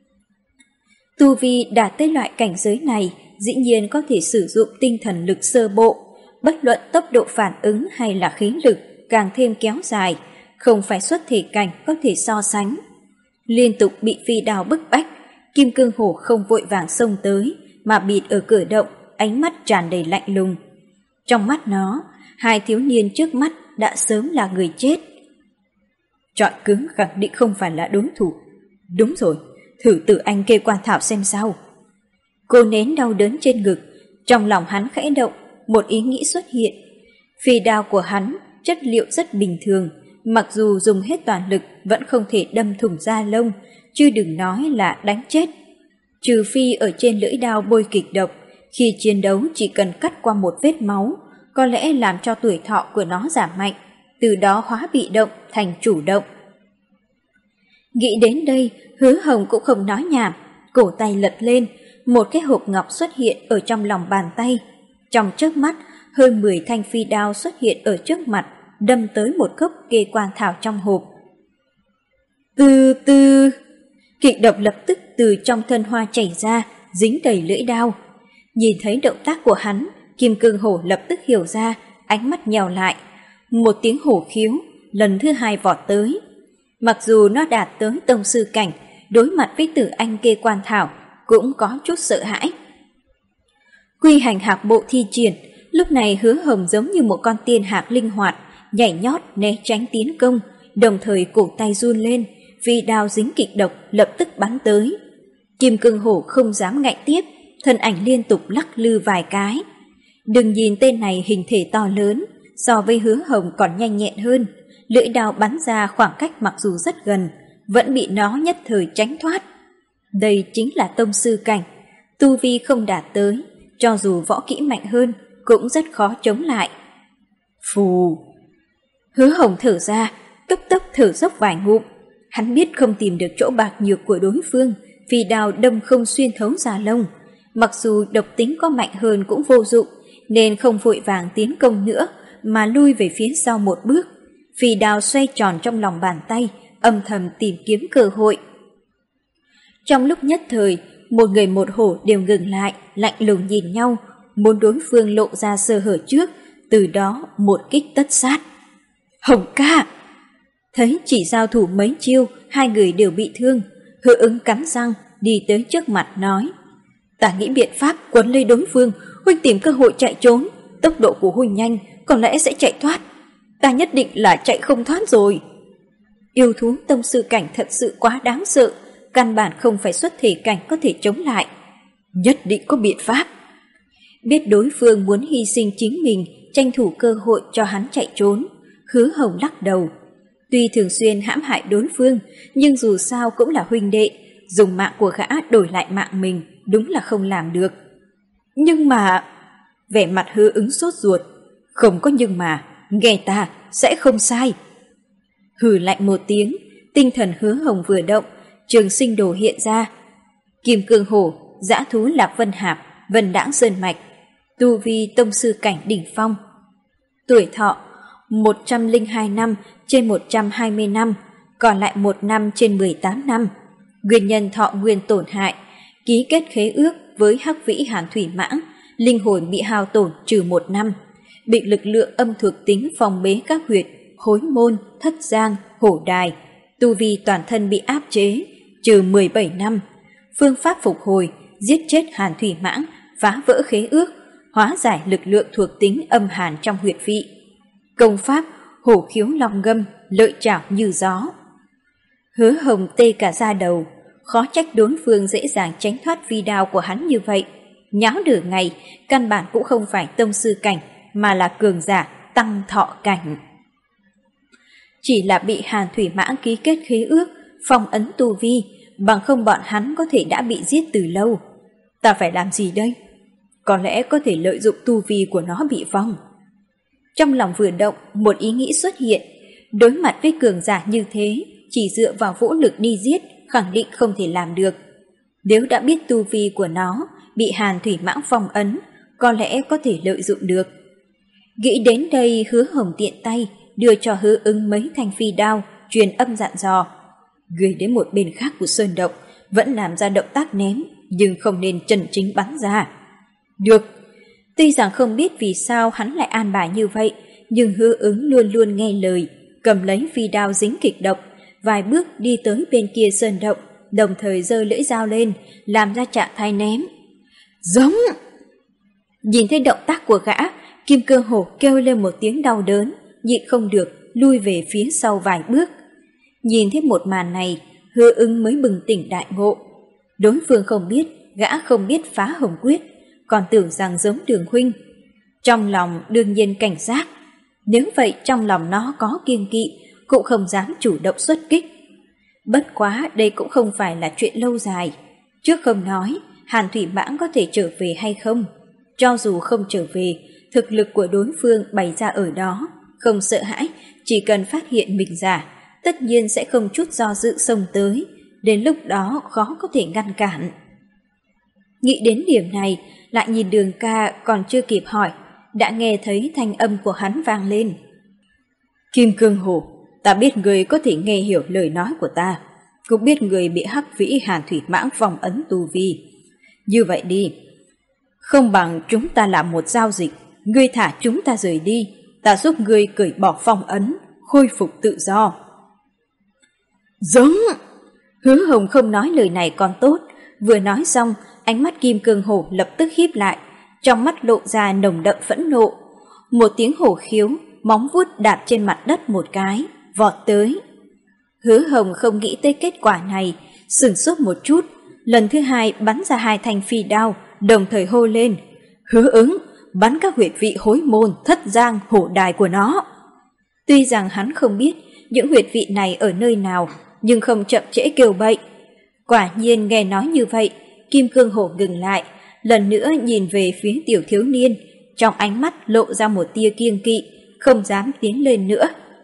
Tu vi đạt tới loại cảnh giới này, dĩ nhiên có thể sử dụng tinh thần lực sơ bộ, bất luận tốc độ phản ứng hay là khí lực càng thêm kéo dài, không phải xuất thể cảnh có thể so sánh. liên tục bị phi đao bức bách. Kim Cương Hổ không vội vàng xông tới, mà bịt ở cửa động, ánh mắt tràn đầy lạnh lùng. Trong mắt nó, hai thiếu niên trước mắt đã sớm là người chết. Chọi cứng khẳng định không phải là đối thủ. Đúng rồi, thử tự anh kê quan thảo xem sao. Cô nén đau đớn trên ngực, trong lòng hắn khẽ động, một ý nghĩ xuất hiện. Phi đao của hắn chất liệu rất bình thường, mặc dù dùng hết toàn lực vẫn không thể đâm thủng da lông, chứ đừng nói là đánh chết. Trừ phi ở trên lưỡi đao bôi kịch độc, khi chiến đấu chỉ cần cắt qua một vết máu, có lẽ làm cho tuổi thọ của nó giảm mạnh, từ đó hóa bị động thành chủ động. Nghĩ đến đây, Hứa Hồng cũng không nói nhảm, cổ tay lật lên, một cái hộp ngọc xuất hiện ở trong lòng bàn tay. Trong chớp mắt, hơn mười thanh phi đao xuất hiện ở trước mặt, đâm tới một gốc kê quan thảo trong hộp. Từ từ, kịch độc lập tức từ trong thân hoa chảy ra, dính đầy lưỡi đao. Nhìn thấy động tác của hắn, Kim Cương Hổ lập tức hiểu ra, ánh mắt nhèo lại. Một tiếng hổ khiếu, lần thứ hai vọt tới. Mặc dù nó đạt tới tông sư cảnh, đối mặt với Tử Anh kê quan thảo, cũng có chút sợ hãi. Quy hành hạc bộ thi triển, lúc này Hứa Hồng giống như một con tiên hạc linh hoạt, nhảy nhót né tránh tiến công, đồng thời cổ tay run lên, vì đao dính kịch độc lập tức bắn tới. Kim Cương Hổ không dám ngạnh tiếp, thân ảnh liên tục lắc lư vài cái. Đừng nhìn tên này hình thể to lớn, so với Hứa Hồng còn nhanh nhẹn hơn, lưỡi đao bắn ra khoảng cách mặc dù rất gần, vẫn bị nó nhất thời tránh thoát. Đây chính là tông sư cảnh, tu vi không đạt tới, cho dù võ kỹ mạnh hơn cũng rất khó chống lại. Phù! Hứa Hồng thở ra, cấp tốc thở dốc vài ngụm. Hắn biết không tìm được chỗ bạc nhược của đối phương, vì đao đâm không xuyên thấu da lông. Mặc dù độc tính có mạnh hơn cũng vô dụng, nên không vội vàng tiến công nữa, mà lui về phía sau một bước. Phi đao xoay tròn trong lòng bàn tay, âm thầm tìm kiếm cơ hội. Trong lúc nhất thời, một người một hổ đều ngừng lại, lạnh lùng nhìn nhau, muốn đối phương lộ ra sơ hở trước, từ đó một kích tất sát. Hồng ca! Thấy chỉ giao thủ mấy chiêu, hai người đều bị thương. Hứa Ứng cắn răng, đi tới trước mặt nói: Ta nghĩ biện pháp quấn lấy đối phương, huynh tìm cơ hội chạy trốn. Tốc độ của huynh nhanh, có lẽ sẽ chạy thoát. Ta nhất định là chạy không thoát rồi. Yêu thú tông sư cảnh thật sự quá đáng sợ, căn bản không phải xuất thể cảnh có thể chống lại. Nhất định có biện pháp. Biết đối phương muốn hy sinh chính mình, tranh thủ cơ hội cho hắn chạy trốn, Hứa Hồng lắc đầu. Tuy thường xuyên hãm hại đối phương, nhưng dù sao cũng là huynh đệ, dùng mạng của gã đổi lại mạng mình đúng là không làm được. Nhưng mà... Vẻ mặt Hứa Ứng sốt ruột. Không có nhưng mà, nghe ta sẽ không sai. Hừ lạnh một tiếng, tinh thần Hứa Hồng vừa động, Trường Sinh Đồ hiện ra. Kim Cương Hổ, dã thú Lạc Vân Hạp, Vân Đãng Sơn Mạch, tu vi tông sư cảnh đỉnh phong. Tuổi thọ một trăm lẻ hai năm trên một trăm hai mươi năm, còn lại một năm trên mười tám năm. Nguyên nhân thọ nguyên tổn hại, ký kết khế ước với Hắc Vĩ Hàn Thủy Mãng, linh hồn bị hao tổn trừ một năm, bị lực lượng âm thuộc tính phòng bế các huyệt Hối Môn, Thất Giang, Hổ Đài, tu vi toàn thân bị áp chế trừ mười bảy năm. Phương pháp phục hồi, giết chết Hàn Thủy Mãng, phá vỡ khế ước, hóa giải lực lượng thuộc tính âm hàn trong huyệt vị. Công pháp Hổ Khiếu Long Ngâm, lợi chảo như gió. Hứa Hồng tê cả da đầu, khó trách đối phương dễ dàng tránh thoát phi đao của hắn như vậy. Nháo nửa ngày, căn bản cũng không phải tông sư cảnh, mà là cường giả tăng thọ cảnh. Chỉ là bị Hàn Thủy Mãng ký kết khế ước, phong ấn tu vi, bằng không bọn hắn có thể đã bị giết từ lâu. Ta phải làm gì đây? Có lẽ có thể lợi dụng tu vi của nó bị phong. Trong lòng vừa động, một ý nghĩ xuất hiện. Đối mặt với cường giả như thế, chỉ dựa vào vũ lực đi giết, khẳng định không thể làm được. Nếu đã biết tu vi của nó bị Hàn Thủy Mãng phong ấn, có lẽ có thể lợi dụng được. Nghĩ đến đây, Hứa Hồng tiện tay đưa cho Hứa Ứng mấy thanh phi đao, truyền âm dặn dò: người đến một bên khác của sơn động vẫn làm ra động tác ném, nhưng không nên chân chính bắn ra. Được. Tuy rằng không biết vì sao hắn lại an bài như vậy, nhưng Hứa Ứng luôn luôn nghe lời, cầm lấy phi đao dính kịch độc, vài bước đi tới bên kia sơn động, đồng thời giơ lưỡi dao lên, làm ra trạng thái ném. Giống! Nhìn thấy động tác của gã, Kim Cương Hổ kêu lên một tiếng đau đớn, nhịn không được, lui về phía sau vài bước. Nhìn thấy một màn này, Hứa Ứng mới bừng tỉnh đại ngộ. Đối phương không biết, gã không biết phá hồng quyết, còn tưởng rằng giống Đường huynh. Trong lòng đương nhiên cảnh giác, nếu vậy trong lòng nó có kiêng kỵ, cũng không dám chủ động xuất kích. Bất quá đây cũng không phải là chuyện lâu dài. Trước không nói, Hàn Thủy Mãng có thể trở về hay không. Cho dù không trở về, thực lực của đối phương bày ra ở đó, không sợ hãi, chỉ cần phát hiện mình giả, tất nhiên sẽ không chút do dự xông tới, đến lúc đó khó có thể ngăn cản. Nghĩ đến điểm này, lại nhìn Đường ca còn chưa kịp hỏi, đã nghe thấy thanh âm của hắn vang lên. Kim Cương Hổ, ta biết người có thể nghe hiểu lời nói của ta, cũng biết người bị Hắc Vĩ Hàn Thủy Mãng vòng ấn tu vi. Như vậy đi, không bằng chúng ta làm một giao dịch, ngươi thả chúng ta rời đi, ta giúp ngươi cởi bỏ phong ấn, khôi phục tự do. Giống! Hứa Hồng không nói lời này còn tốt, vừa nói xong, ánh mắt Kim Cương Hổ lập tức híp lại, trong mắt lộ ra nồng đậm phẫn nộ. Một tiếng hổ khiếu, móng vuốt đạp trên mặt đất một cái, vọt tới. Hứa Hồng không nghĩ tới kết quả này, sửng sốt một chút, lần thứ hai bắn ra hai thanh phi đao, đồng thời hô lên. Hứa Ứng, bắn các huyệt vị hối môn, thất giang, hổ đài của nó. Tuy rằng hắn không biết những huyệt vị này ở nơi nào, nhưng không chậm trễ kêu bậy. Quả nhiên nghe nói như vậy, Kim Cương Hổ ngừng lại, lần nữa nhìn về phía tiểu thiếu niên, trong ánh mắt lộ ra một tia kiêng kỵ, không dám tiến lên nữa.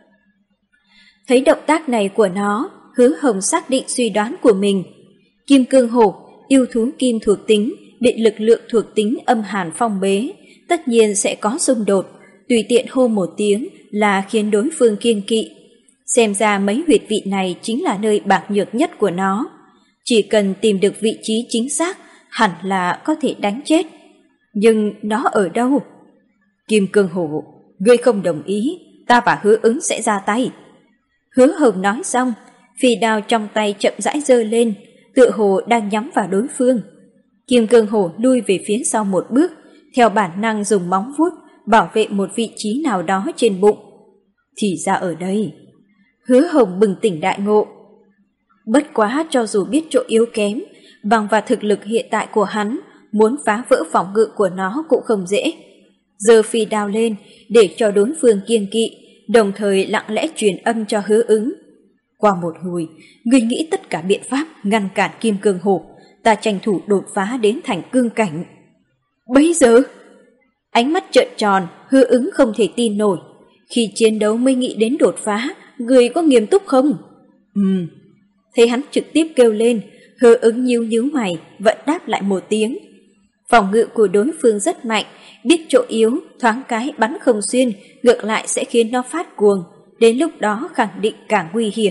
Thấy động tác này của nó, Hứa Hồng xác định suy đoán của mình. Kim Cương Hổ, yêu thú kim thuộc tính, bị lực lượng thuộc tính âm hàn phong bế, tất nhiên sẽ có xung đột, tùy tiện hô một tiếng là khiến đối phương kiêng kỵ. Xem ra mấy huyệt vị này chính là nơi bạc nhược nhất của nó. Chỉ cần tìm được vị trí chính xác, hẳn là có thể đánh chết. Nhưng nó ở đâu? Kim Cương Hổ, ngươi không đồng ý, ta và Hứa Ứng sẽ ra tay. Hứa Hồng nói xong, phi đao trong tay chậm rãi giơ lên, tựa hồ đang nhắm vào đối phương. Kim Cương Hổ lui về phía sau một bước, theo bản năng dùng móng vuốt bảo vệ một vị trí nào đó trên bụng. Thì ra ở đây. Hứa Hồng bừng tỉnh đại ngộ. Bất quá cho dù biết chỗ yếu kém, bằng vào thực lực hiện tại của hắn, muốn phá vỡ phòng ngự của nó cũng không dễ. Giơ phi đao lên để cho đối phương kiêng kỵ, đồng thời lặng lẽ truyền âm cho Hứa Ứng. Qua một hồi, người nghĩ tất cả biện pháp ngăn cản Kim Cương Hổ, ta tranh thủ đột phá đến thành cương cảnh. Bây giờ, ánh mắt trợn tròn, Hứa Ứng không thể tin nổi. Khi chiến đấu mới nghĩ đến đột phá, người có nghiêm túc không? Ừm. Thấy hắn trực tiếp kêu lên, Hứa Ứng nhíu nhíu mày, vẫn đáp lại một tiếng. Phòng ngự của đối phương rất mạnh, biết chỗ yếu, thoáng cái bắn không xuyên, ngược lại sẽ khiến nó phát cuồng, đến lúc đó khẳng định càng nguy hiểm.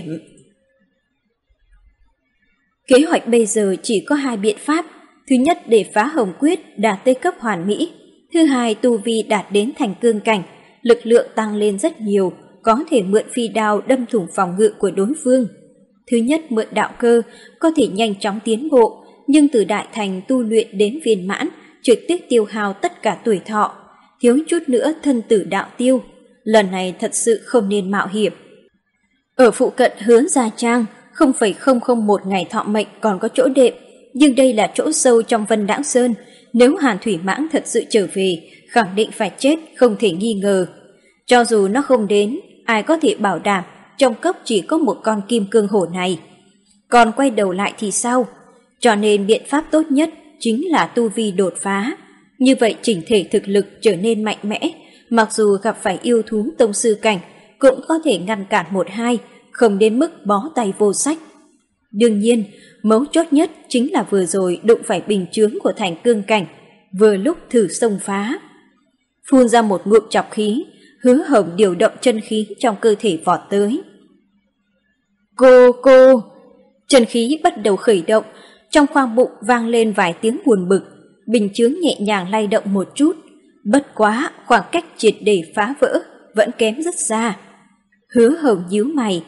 Kế hoạch bây giờ chỉ có hai biện pháp, thứ nhất để phá hồng quyết đạt tới cấp hoàn mỹ, thứ hai tu vi đạt đến thành cương cảnh, lực lượng tăng lên rất nhiều, có thể mượn phi đao đâm thủng phòng ngự của đối phương. Thứ nhất mượn đạo cơ, có thể nhanh chóng tiến bộ, nhưng từ đại thành tu luyện đến viên mãn, trực tiếp tiêu hao tất cả tuổi thọ, thiếu chút nữa thân tử đạo tiêu. Lần này thật sự không nên mạo hiểm. Ở phụ cận Hướng Gia Trang, không phẩy không không một ngày thọ mệnh còn có chỗ đệm, nhưng đây là chỗ sâu trong Vân Đãng Sơn, nếu Hàn Thủy Mãng thật sự trở về, khẳng định phải chết không thể nghi ngờ. Cho dù nó không đến, ai có thể bảo đảm trong cốc chỉ có một con Kim Cương Hổ này. Còn quay đầu lại thì sao? Cho nên biện pháp tốt nhất chính là tu vi đột phá. Như vậy chỉnh thể thực lực trở nên mạnh mẽ, mặc dù gặp phải yêu thú tông sư cảnh, cũng có thể ngăn cản một hai, không đến mức bó tay vô sách. Đương nhiên, mấu chốt nhất chính là vừa rồi đụng phải bình chướng của thành cương cảnh, vừa lúc thử xông phá. Phun ra một ngụm chọc khí, Hứa Hồng điều động chân khí trong cơ thể vọt tới. Cô cô! Chân khí bắt đầu khởi động, trong khoang bụng vang lên vài tiếng buồn bực, bình chướng nhẹ nhàng lay động một chút, bất quá khoảng cách triệt để phá vỡ vẫn kém rất xa. Hứa Hồng nhíu mày,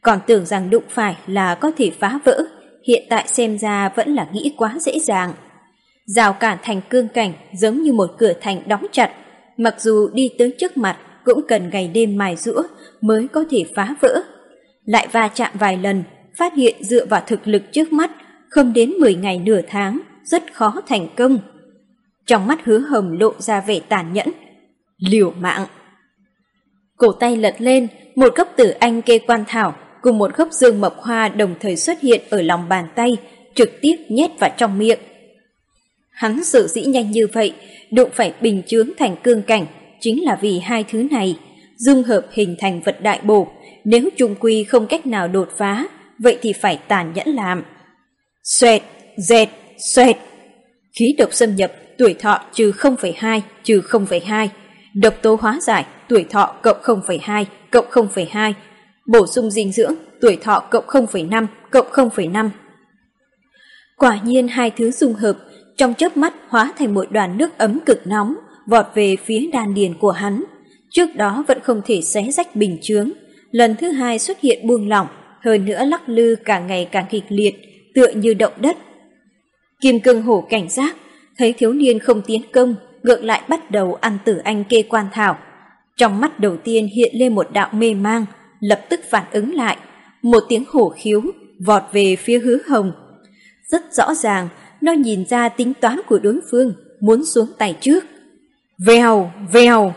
còn tưởng rằng đụng phải là có thể phá vỡ, hiện tại xem ra vẫn là nghĩ quá dễ dàng. Rào cản thành cương cảnh giống như một cửa thành đóng chặt, mặc dù đi tới trước mặt cũng cần ngày đêm mài giũa mới có thể phá vỡ. Lại va chạm vài lần, phát hiện dựa vào thực lực trước mắt, không đến mười ngày nửa tháng, rất khó thành công. Trong mắt Hứa Hồng lộ ra vẻ tàn nhẫn. Liều mạng! Cổ tay lật lên, một gốc tử anh kê quan thảo cùng một gốc dương mộc hoa đồng thời xuất hiện ở lòng bàn tay, trực tiếp nhét vào trong miệng. Hắn sở dĩ nhanh như vậy, đụng phải bình chướng thành cương cảnh, chính là vì hai thứ này, dung hợp hình thành vật đại bổ, nếu chung quy không cách nào đột phá, vậy thì phải tàn nhẫn làm. Xoẹt, dẹt, xoẹt. Khí độc xâm nhập, tuổi thọ trừ không phẩy hai, trừ không phẩy hai. Độc tố hóa giải, tuổi thọ cộng không phẩy hai, cộng không phẩy hai. Bổ sung dinh dưỡng, tuổi thọ cộng không phẩy năm, cộng không phẩy năm. Quả nhiên hai thứ dung hợp, trong chớp mắt hóa thành một đoàn nước ấm cực nóng, vọt về phía đan điền của hắn. Trước đó vẫn không thể xé rách bình chướng, lần thứ hai xuất hiện buông lỏng, hơn nữa lắc lư càng ngày càng kịch liệt, tựa như động đất. Kim Cương Hổ cảnh giác, thấy thiếu niên không tiến công, ngược lại bắt đầu ăn tử anh kê quan thảo. Trong mắt đầu tiên hiện lên một đạo mê mang, lập tức phản ứng lại, một tiếng hổ khiếu vọt về phía Hứa Hồng. Rất rõ ràng, nó nhìn ra tính toán của đối phương, muốn xuống tay trước. Vèo, vèo.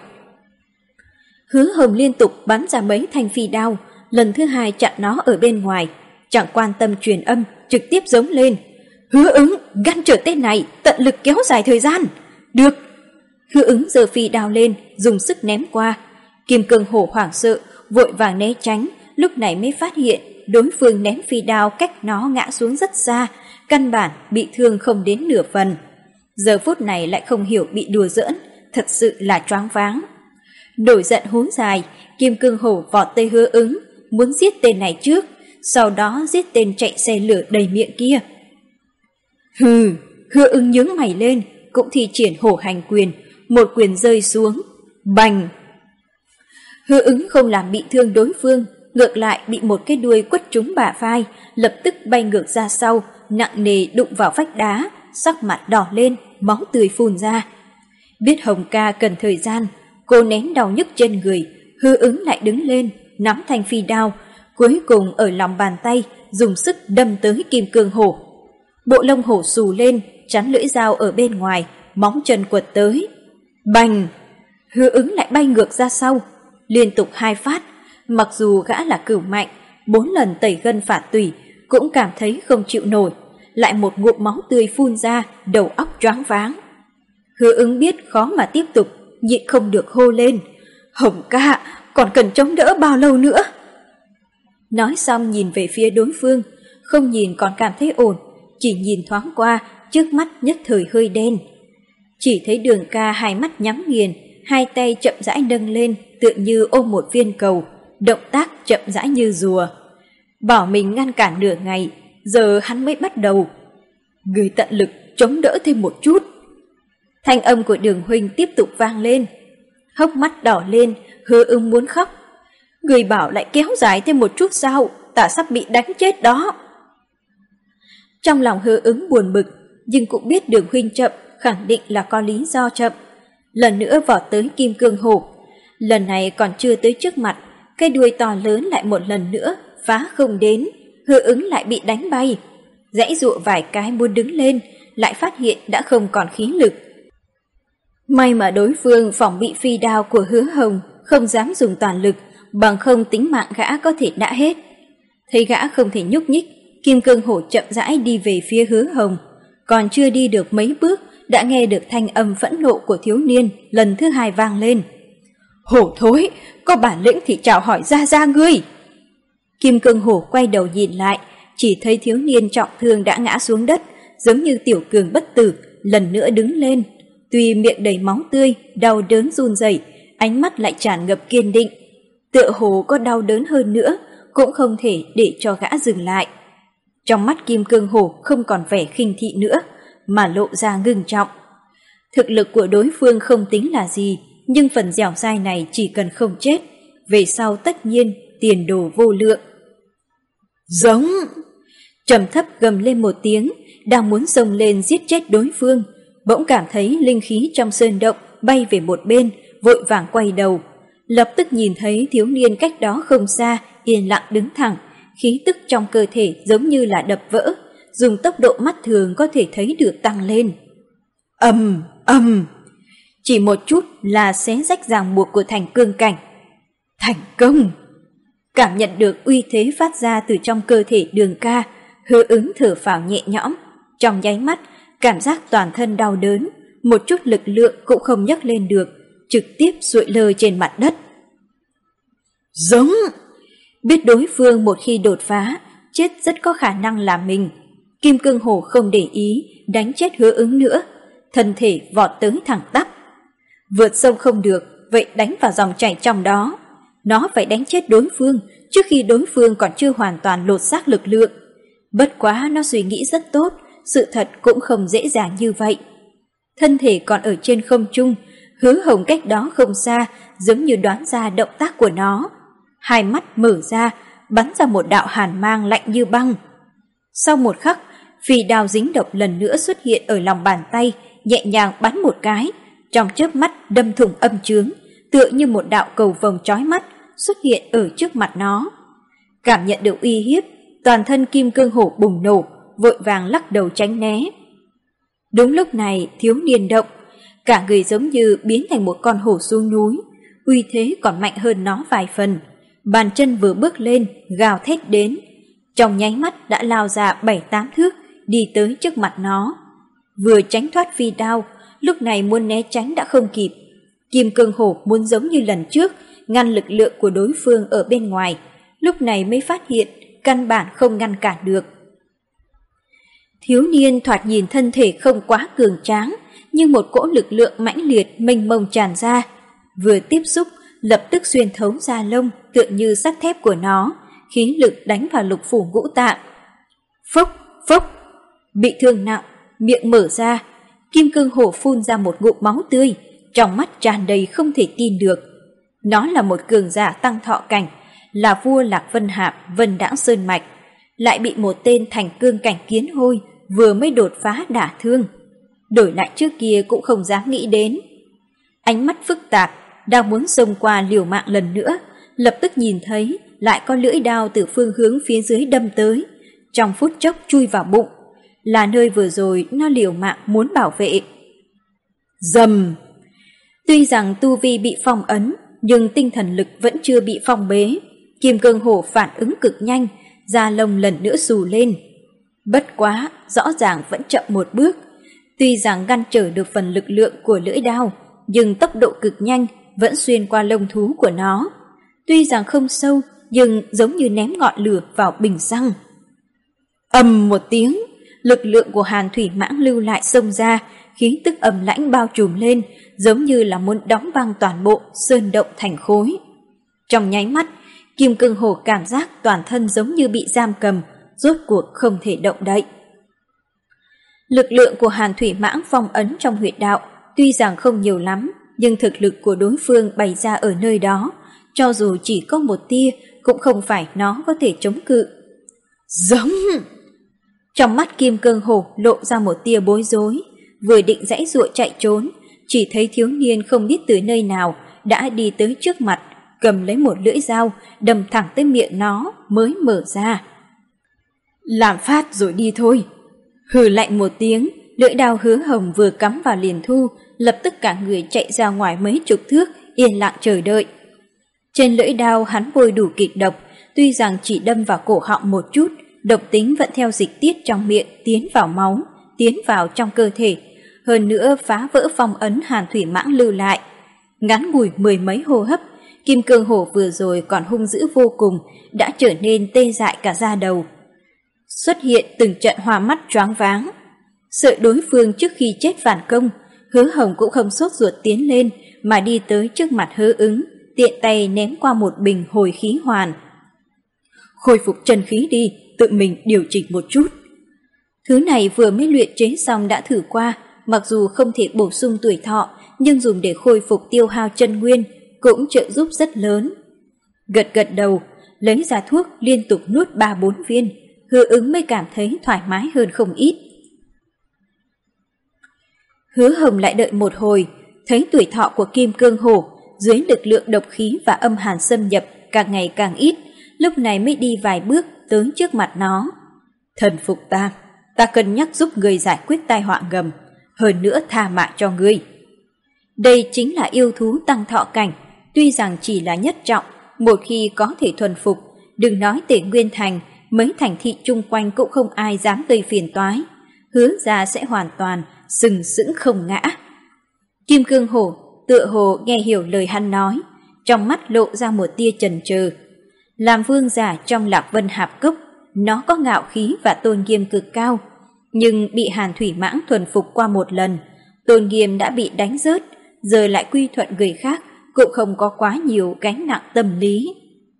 Hứa Hồng liên tục bắn ra mấy thanh phi đao, lần thứ hai chặn nó ở bên ngoài, chẳng quan tâm truyền âm, trực tiếp giống lên. Hứa Ứng, ngăn trở tên này, tận lực kéo dài thời gian. Được. Hứa Ứng giơ phi đao lên, dùng sức ném qua. Kim Cương Hổ hoảng sợ, vội vàng né tránh, lúc này mới phát hiện đối phương ném phi đao cách nó ngã xuống rất xa, căn bản bị thương không đến nửa phần. Giờ phút này lại không hiểu bị đùa giỡn, thật sự là choáng váng. Nổi giận hú dài, Kim Cương Hổ vọt tới Hứa Ứng, muốn giết tên này trước, sau đó giết tên chạy xe lửa đầy miệng kia. Hừ, Hứa Ứng nhướng mày lên, cũng thi triển hổ hành quyền, một quyền rơi xuống, bành. Hứa Ứng không làm bị thương đối phương, ngược lại bị một cái đuôi quất trúng bả vai, lập tức bay ngược ra sau, nặng nề đụng vào vách đá, sắc mặt đỏ lên, máu tươi phun ra. Biết Hồng ca cần thời gian, cô nén đau nhức trên người, Hứa Ứng lại đứng lên, nắm thanh phi đao, cuối cùng ở lòng bàn tay dùng sức đâm tới Kim Cương Hổ. Bộ lông hổ xù lên, chắn lưỡi dao ở bên ngoài, móng chân quật tới. Bành! Hứa Ứng lại bay ngược ra sau, liên tục hai phát. Mặc dù gã là cửu mạnh, bốn lần tẩy gân phạt tủy, cũng cảm thấy không chịu nổi. Lại một ngụm máu tươi phun ra, đầu óc choáng váng. Hứa Ứng biết khó mà tiếp tục, nhịn không được hô lên. Hồng ca, còn cần chống đỡ bao lâu nữa? Nói xong nhìn về phía đối phương, không nhìn còn cảm thấy ổn, chỉ nhìn thoáng qua, trước mắt nhất thời hơi đen. Chỉ thấy Đường ca hai mắt nhắm nghiền, hai tay chậm rãi nâng lên, tựa như ôm một viên cầu, động tác chậm rãi như rùa. Bảo mình ngăn cản nửa ngày, giờ hắn mới bắt đầu. Người tận lực chống đỡ thêm một chút. Thanh âm của Đường huynh tiếp tục vang lên. Hốc mắt đỏ lên, Hứa Ứng muốn khóc. Người bảo lại kéo dài thêm một chút sao, ta sắp bị đánh chết đó. Trong lòng Hứa Ứng buồn bực, nhưng cũng biết Đường huynh chậm, khẳng định là có lý do chậm. Lần nữa vọt tới Kim Cương Hổ. Lần này còn chưa tới trước mặt, cái đuôi to lớn lại một lần nữa phá không đến, Hứa Ứng lại bị đánh bay. Giãy giụa vài cái muốn đứng lên, lại phát hiện đã không còn khí lực. May mà đối phương phòng bị phi đao của Hứa Hồng, không dám dùng toàn lực, bằng không tính mạng gã có thể đã hết. Thấy gã không thể nhúc nhích, Kim Cương Hổ chậm rãi đi về phía Hứa Hồng. Còn chưa đi được mấy bước, đã nghe được thanh âm phẫn nộ của thiếu niên lần thứ hai vang lên. Hổ thối, có bản lĩnh thì chào hỏi ra ra ngươi. Kim Cương Hổ quay đầu nhìn lại, chỉ thấy thiếu niên trọng thương đã ngã xuống đất, giống như tiểu cường bất tử, lần nữa đứng lên. Tuy miệng đầy máu tươi, đau đớn run rẩy, ánh mắt lại tràn ngập kiên định. Tựa hồ có đau đớn hơn nữa, cũng không thể để cho gã dừng lại. Trong mắt Kim Cương Hổ không còn vẻ khinh thị nữa, mà lộ ra ngưng trọng. Thực lực của đối phương không tính là gì, nhưng phần dẻo dai này chỉ cần không chết, về sau tất nhiên tiền đồ vô lượng. Giống! Trầm thấp gầm lên một tiếng, đang muốn xông lên giết chết đối phương, bỗng cảm thấy linh khí trong sơn động bay về một bên, vội vàng quay đầu. Lập tức nhìn thấy thiếu niên cách đó không xa, yên lặng đứng thẳng, khí tức trong cơ thể giống như là đập vỡ, dùng tốc độ mắt thường có thể thấy được tăng lên. Ầm, ầm! Chỉ một chút là xé rách ràng buộc của thành cương cảnh. Thành công! Cảm nhận được uy thế phát ra từ trong cơ thể Đường Ca, Hứa Ứng thở phào nhẹ nhõm, trong nháy mắt cảm giác toàn thân đau đớn, một chút lực lượng cũng không nhấc lên được, trực tiếp duỗi lơ trên mặt đất. Giống! Biết đối phương một khi đột phá, chết rất có khả năng là mình. Kim Cương Hổ không để ý đánh chết Hứa Ứng nữa, thân thể vọt tới thẳng tắp. Vượt sông không được, vậy đánh vào dòng chảy trong đó. Nó phải đánh chết đối phương trước khi đối phương còn chưa hoàn toàn lột xác lực lượng. Bất quá nó suy nghĩ rất tốt, sự thật cũng không dễ dàng như vậy. Thân thể còn ở trên không trung, Hứa Hồng cách đó không xa, giống như đoán ra động tác của nó. Hai mắt mở ra, bắn ra một đạo hàn mang lạnh như băng. Sau một khắc, phi đao dính độc lần nữa xuất hiện ở lòng bàn tay, nhẹ nhàng bắn một cái, trong chớp mắt đâm thủng âm chướng, tựa như một đạo cầu vồng chói mắt xuất hiện ở trước mặt nó. Cảm nhận được uy hiếp, toàn thân Kim Cương Hổ bùng nổ, vội vàng lắc đầu tránh né. Đúng lúc này thiếu niên động, cả người giống như biến thành một con hổ xuống núi, uy thế còn mạnh hơn nó vài phần. Bàn chân vừa bước lên, gào thét đến, trong nháy mắt đã lao ra bảy tám thước, đi tới trước mặt nó. Vừa tránh thoát phi đao, lúc này muốn né tránh đã không kịp. Kim Cương Hổ muốn giống như lần trước, ngăn lực lượng của đối phương ở bên ngoài, lúc này mới phát hiện căn bản không ngăn cản được. Thiếu niên thoạt nhìn thân thể không quá cường tráng, nhưng một cỗ lực lượng mãnh liệt mênh mông tràn ra, vừa tiếp xúc lập tức xuyên thấu da lông, tựa như sắt thép của nó, khí lực đánh vào lục phủ ngũ tạng. Phốc, phốc, bị thương nặng, miệng mở ra, Kim Cương Hổ phun ra một ngụm máu tươi, trong mắt tràn đầy không thể tin được. Nó là một cường giả tăng thọ cảnh, là vua Lạc Vân Hạp, Vân Đãng Sơn Mạch, lại bị một tên thành cương cảnh kiến hôi vừa mới đột phá đả thương. Đổi lại trước kia cũng không dám nghĩ đến. Ánh mắt phức tạp, đang muốn xông qua liều mạng lần nữa, lập tức nhìn thấy lại có lưỡi đao từ phương hướng phía dưới đâm tới, trong phút chốc chui vào bụng, là nơi vừa rồi nó liều mạng muốn bảo vệ. Dầm! Tuy rằng tu vi bị phong ấn, nhưng tinh thần lực vẫn chưa bị phong bế. Kim Cương Hổ phản ứng cực nhanh, da lông lần nữa xù lên. Bất quá, rõ ràng vẫn chậm một bước. Tuy rằng ngăn trở được phần lực lượng của lưỡi đao, nhưng tốc độ cực nhanh vẫn xuyên qua lông thú của nó. Tuy rằng không sâu, nhưng giống như ném ngọn lửa vào bình xăng. Ầm một tiếng, lực lượng của Hàn Thủy Mãng lưu lại xông ra, khí tức ầm lãnh bao trùm lên, giống như là muốn đóng băng toàn bộ sơn động thành khối. Trong nháy mắt, Kim Cương Hổ cảm giác toàn thân giống như bị giam cầm, rốt cuộc không thể động đậy. Lực lượng của Hàn Thủy Mãng phong ấn trong huyệt đạo tuy rằng không nhiều lắm, nhưng thực lực của đối phương bày ra ở nơi đó, cho dù chỉ có một tia cũng không phải nó có thể chống cự. Giống! Trong mắt Kim Cương Hổ lộ ra một tia bối rối, vừa định giãy giụa chạy trốn, chỉ thấy thiếu niên không biết từ nơi nào đã đi tới trước mặt, cầm lấy một lưỡi dao đâm thẳng tới miệng nó mới mở ra. Làm phát rồi đi thôi. Hừ lạnh một tiếng, lưỡi đao Hứa Hồng vừa cắm vào liền thu, lập tức cả người chạy ra ngoài mấy chục thước, yên lặng chờ đợi. Trên lưỡi đao hắn bôi đủ kịch độc, tuy rằng chỉ đâm vào cổ họng một chút, độc tính vẫn theo dịch tiết trong miệng tiến vào máu, tiến vào trong cơ thể, hơn nữa phá vỡ phong ấn Hàn Thủy Mãng lưu lại. Ngắn ngủi mười mấy hô hấp, Kim Cương Hổ vừa rồi còn hung dữ vô cùng đã trở nên tê dại cả da đầu. Xuất hiện từng trận hoa mắt choáng váng. Sợ đối phương trước khi chết phản công, Hứa Hồng cũng không sốt ruột tiến lên mà đi tới trước mặt Hứa Ứng, tiện tay ném qua một bình hồi khí hoàn. Khôi phục chân khí đi, tự mình điều chỉnh một chút. Thứ này vừa mới luyện chế xong đã thử qua, mặc dù không thể bổ sung tuổi thọ, nhưng dùng để khôi phục tiêu hao chân nguyên cũng trợ giúp rất lớn. Gật gật đầu, lấy ra thuốc liên tục nuốt ba bốn viên, Hứa Ứng mới cảm thấy thoải mái hơn không ít. Hứa Hồng lại đợi một hồi, thấy tuổi thọ của Kim Cương Hổ dưới lực lượng độc khí và âm hàn xâm nhập càng ngày càng ít, lúc này mới đi vài bước tới trước mặt nó. Thần phục ta, ta cân nhắc giúp người giải quyết tai họa ngầm, hơn nữa tha mạng cho ngươi. Đây chính là yêu thú tăng thọ cảnh, tuy rằng chỉ là nhất trọng, một khi có thể thuần phục, đừng nói Tề Nguyên Thành, mấy thành thị chung quanh cũng không ai dám gây phiền toái, hứa ra sẽ hoàn toàn sừng sững không ngã. Kim Cương Hổ tựa hồ nghe hiểu lời hắn nói, trong mắt lộ ra một tia chần chừ. Làm vương giả trong Lạc Vân Hạp Cốc, nó có ngạo khí và tôn nghiêm cực cao, nhưng bị Hàn Thủy Mãng thuần phục qua một lần, tôn nghiêm đã bị đánh rớt, giờ lại quy thuận người khác cũng không có quá nhiều gánh nặng tâm lý.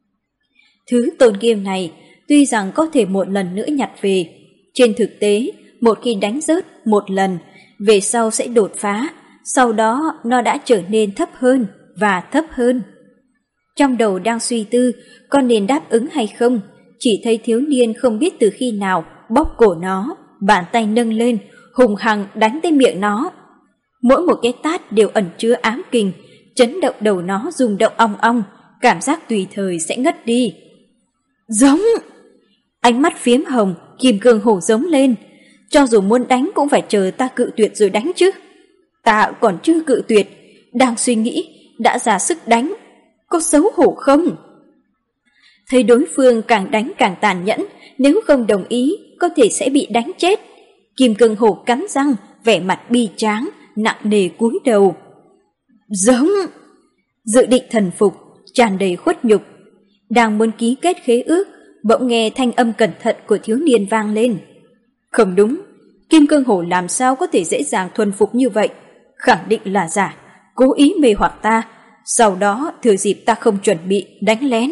Thứ tôn nghiêm này tuy rằng có thể một lần nữa nhặt về, trên thực tế một khi đánh rớt một lần, về sau sẽ đột phá, sau đó nó đã trở nên thấp hơn và thấp hơn. Trong đầu đang suy tư có nên đáp ứng hay không, chỉ thấy thiếu niên không biết từ khi nào bóp cổ nó, bàn tay nâng lên, hùng hăng đánh tới miệng nó. Mỗi một cái tát đều ẩn chứa ám kình, chấn động đầu nó rung động ong ong, cảm giác tùy thời sẽ ngất đi. Giống! Ánh mắt phiếm hồng, Kim Cương Hổ giống lên. Cho dù muốn đánh cũng phải chờ ta cự tuyệt rồi đánh chứ. Ta còn chưa cự tuyệt, đang suy nghĩ, đã ra sức đánh. Có xấu hổ không? Thấy đối phương càng đánh càng tàn nhẫn, nếu không đồng ý có thể sẽ bị đánh chết. Kim Cương Hổ cắn răng, vẻ mặt bi tráng, nặng nề cúi đầu. Giống! Dự định thần phục, tràn đầy khuất nhục. Đang muốn ký kết khế ước, bỗng nghe thanh âm cẩn thận của thiếu niên vang lên. Không đúng, Kim Cương Hổ làm sao có thể dễ dàng thuần phục như vậy? Khẳng định là giả, cố ý mê hoặc ta, sau đó thừa dịp ta không chuẩn bị đánh lén.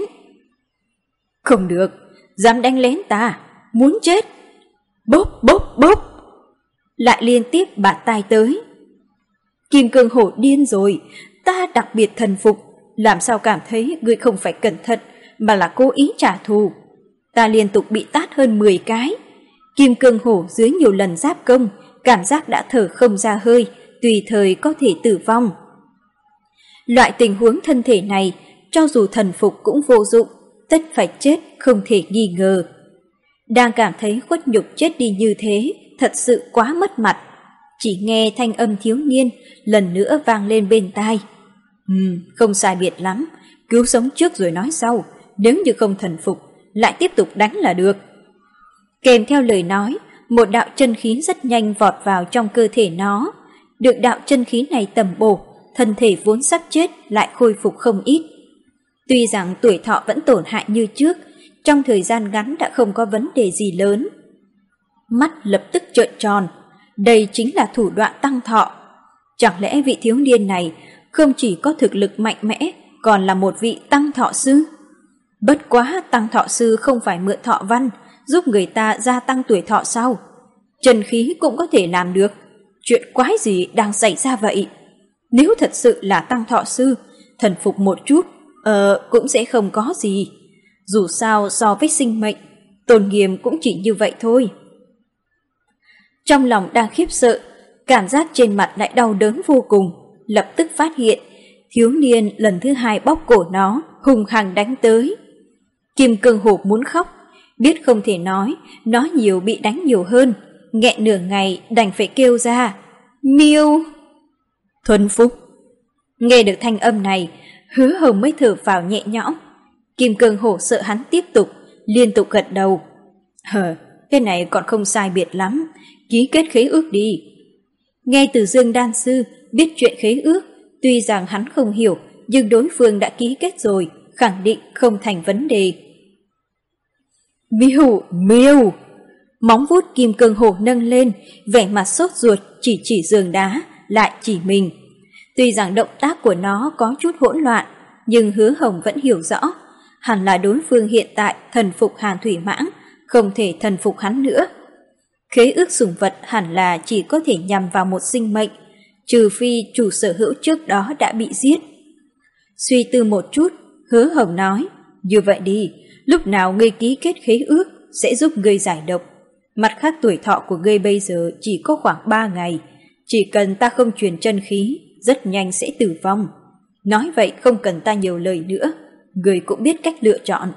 Không được, dám đánh lén ta, muốn chết. Bốp bốp bốp. Lại liên tiếp bạt tai tới. Kim Cương Hổ điên rồi, ta đặc biệt thần phục, làm sao cảm thấy ngươi không phải cẩn thận mà là cố ý trả thù. Ta liên tục bị tát hơn mười cái. Kim Cương Hổ dưới nhiều lần giáp công, cảm giác đã thở không ra hơi, tùy thời có thể tử vong. Loại tình huống thân thể này, cho dù thần phục cũng vô dụng, tất phải chết không thể nghi ngờ. Đang cảm thấy khuất nhục chết đi như thế, thật sự quá mất mặt. Chỉ nghe thanh âm thiếu niên lần nữa vang lên bên tai. Ừm, không sai biệt lắm, cứu sống trước rồi nói sau, nếu như không thần phục, lại tiếp tục đánh là được. Kèm theo lời nói, một đạo chân khí rất nhanh vọt vào trong cơ thể nó. Được đạo chân khí này tầm bổ, thân thể vốn sắp chết lại khôi phục không ít. Tuy rằng tuổi thọ vẫn tổn hại như trước, trong thời gian ngắn đã không có vấn đề gì lớn. Mắt lập tức trợn tròn, đây chính là thủ đoạn tăng thọ. Chẳng lẽ vị thiếu niên này không chỉ có thực lực mạnh mẽ, còn là một vị tăng thọ sư? Bất quá tăng thọ sư không phải mượn thọ văn, giúp người ta gia tăng tuổi thọ sau. Chân khí cũng có thể làm được. Chuyện quái gì đang xảy ra vậy? Nếu thật sự là tăng thọ sư, thần phục một chút, ờ, cũng sẽ không có gì. Dù sao so với sinh mệnh, tôn nghiêm cũng chỉ như vậy thôi. Trong lòng đang khiếp sợ, cảm giác trên mặt lại đau đớn vô cùng, lập tức phát hiện, thiếu niên lần thứ hai bóp cổ nó, hùng hăng đánh tới. Kim Cương Hổ muốn khóc, biết không thể nói, nói nhiều bị đánh nhiều hơn, nghẹn nửa ngày đành phải kêu ra, miêu. Thuần phục. Nghe được thanh âm này, Hứa Hồng mới thở vào nhẹ nhõm. Kim Cương Hổ sợ hắn tiếp tục, liên tục gật đầu. Hờ, cái này còn không sai biệt lắm, ký kết khế ước đi. Nghe từ Dương Đan Sư biết chuyện khế ước, tuy rằng hắn không hiểu, nhưng đối phương đã ký kết rồi, khẳng định không thành vấn đề. Miêu, miêu. Móng vuốt Kim Cương Hổ nâng lên, vẻ mặt sốt ruột, chỉ chỉ giường đá, lại chỉ mình. Tuy rằng động tác của nó có chút hỗn loạn, nhưng Hứa Hồng vẫn hiểu rõ, hẳn là đối phương hiện tại thần phục Hàn Thủy Mãng, không thể thần phục hắn nữa. Khế ước sủng vật hẳn là chỉ có thể nhằm vào một sinh mệnh, trừ phi chủ sở hữu trước đó đã bị giết. Suy tư một chút, Hứa Hồng nói, như vậy đi, Lúc nào ngươi ký kết khế ước sẽ giúp ngươi giải độc. Mặt khác tuổi thọ của ngươi bây giờ chỉ có khoảng ba ngày. Chỉ cần ta không truyền chân khí, rất nhanh sẽ tử vong. Nói vậy không cần ta nhiều lời nữa, ngươi cũng biết cách lựa chọn.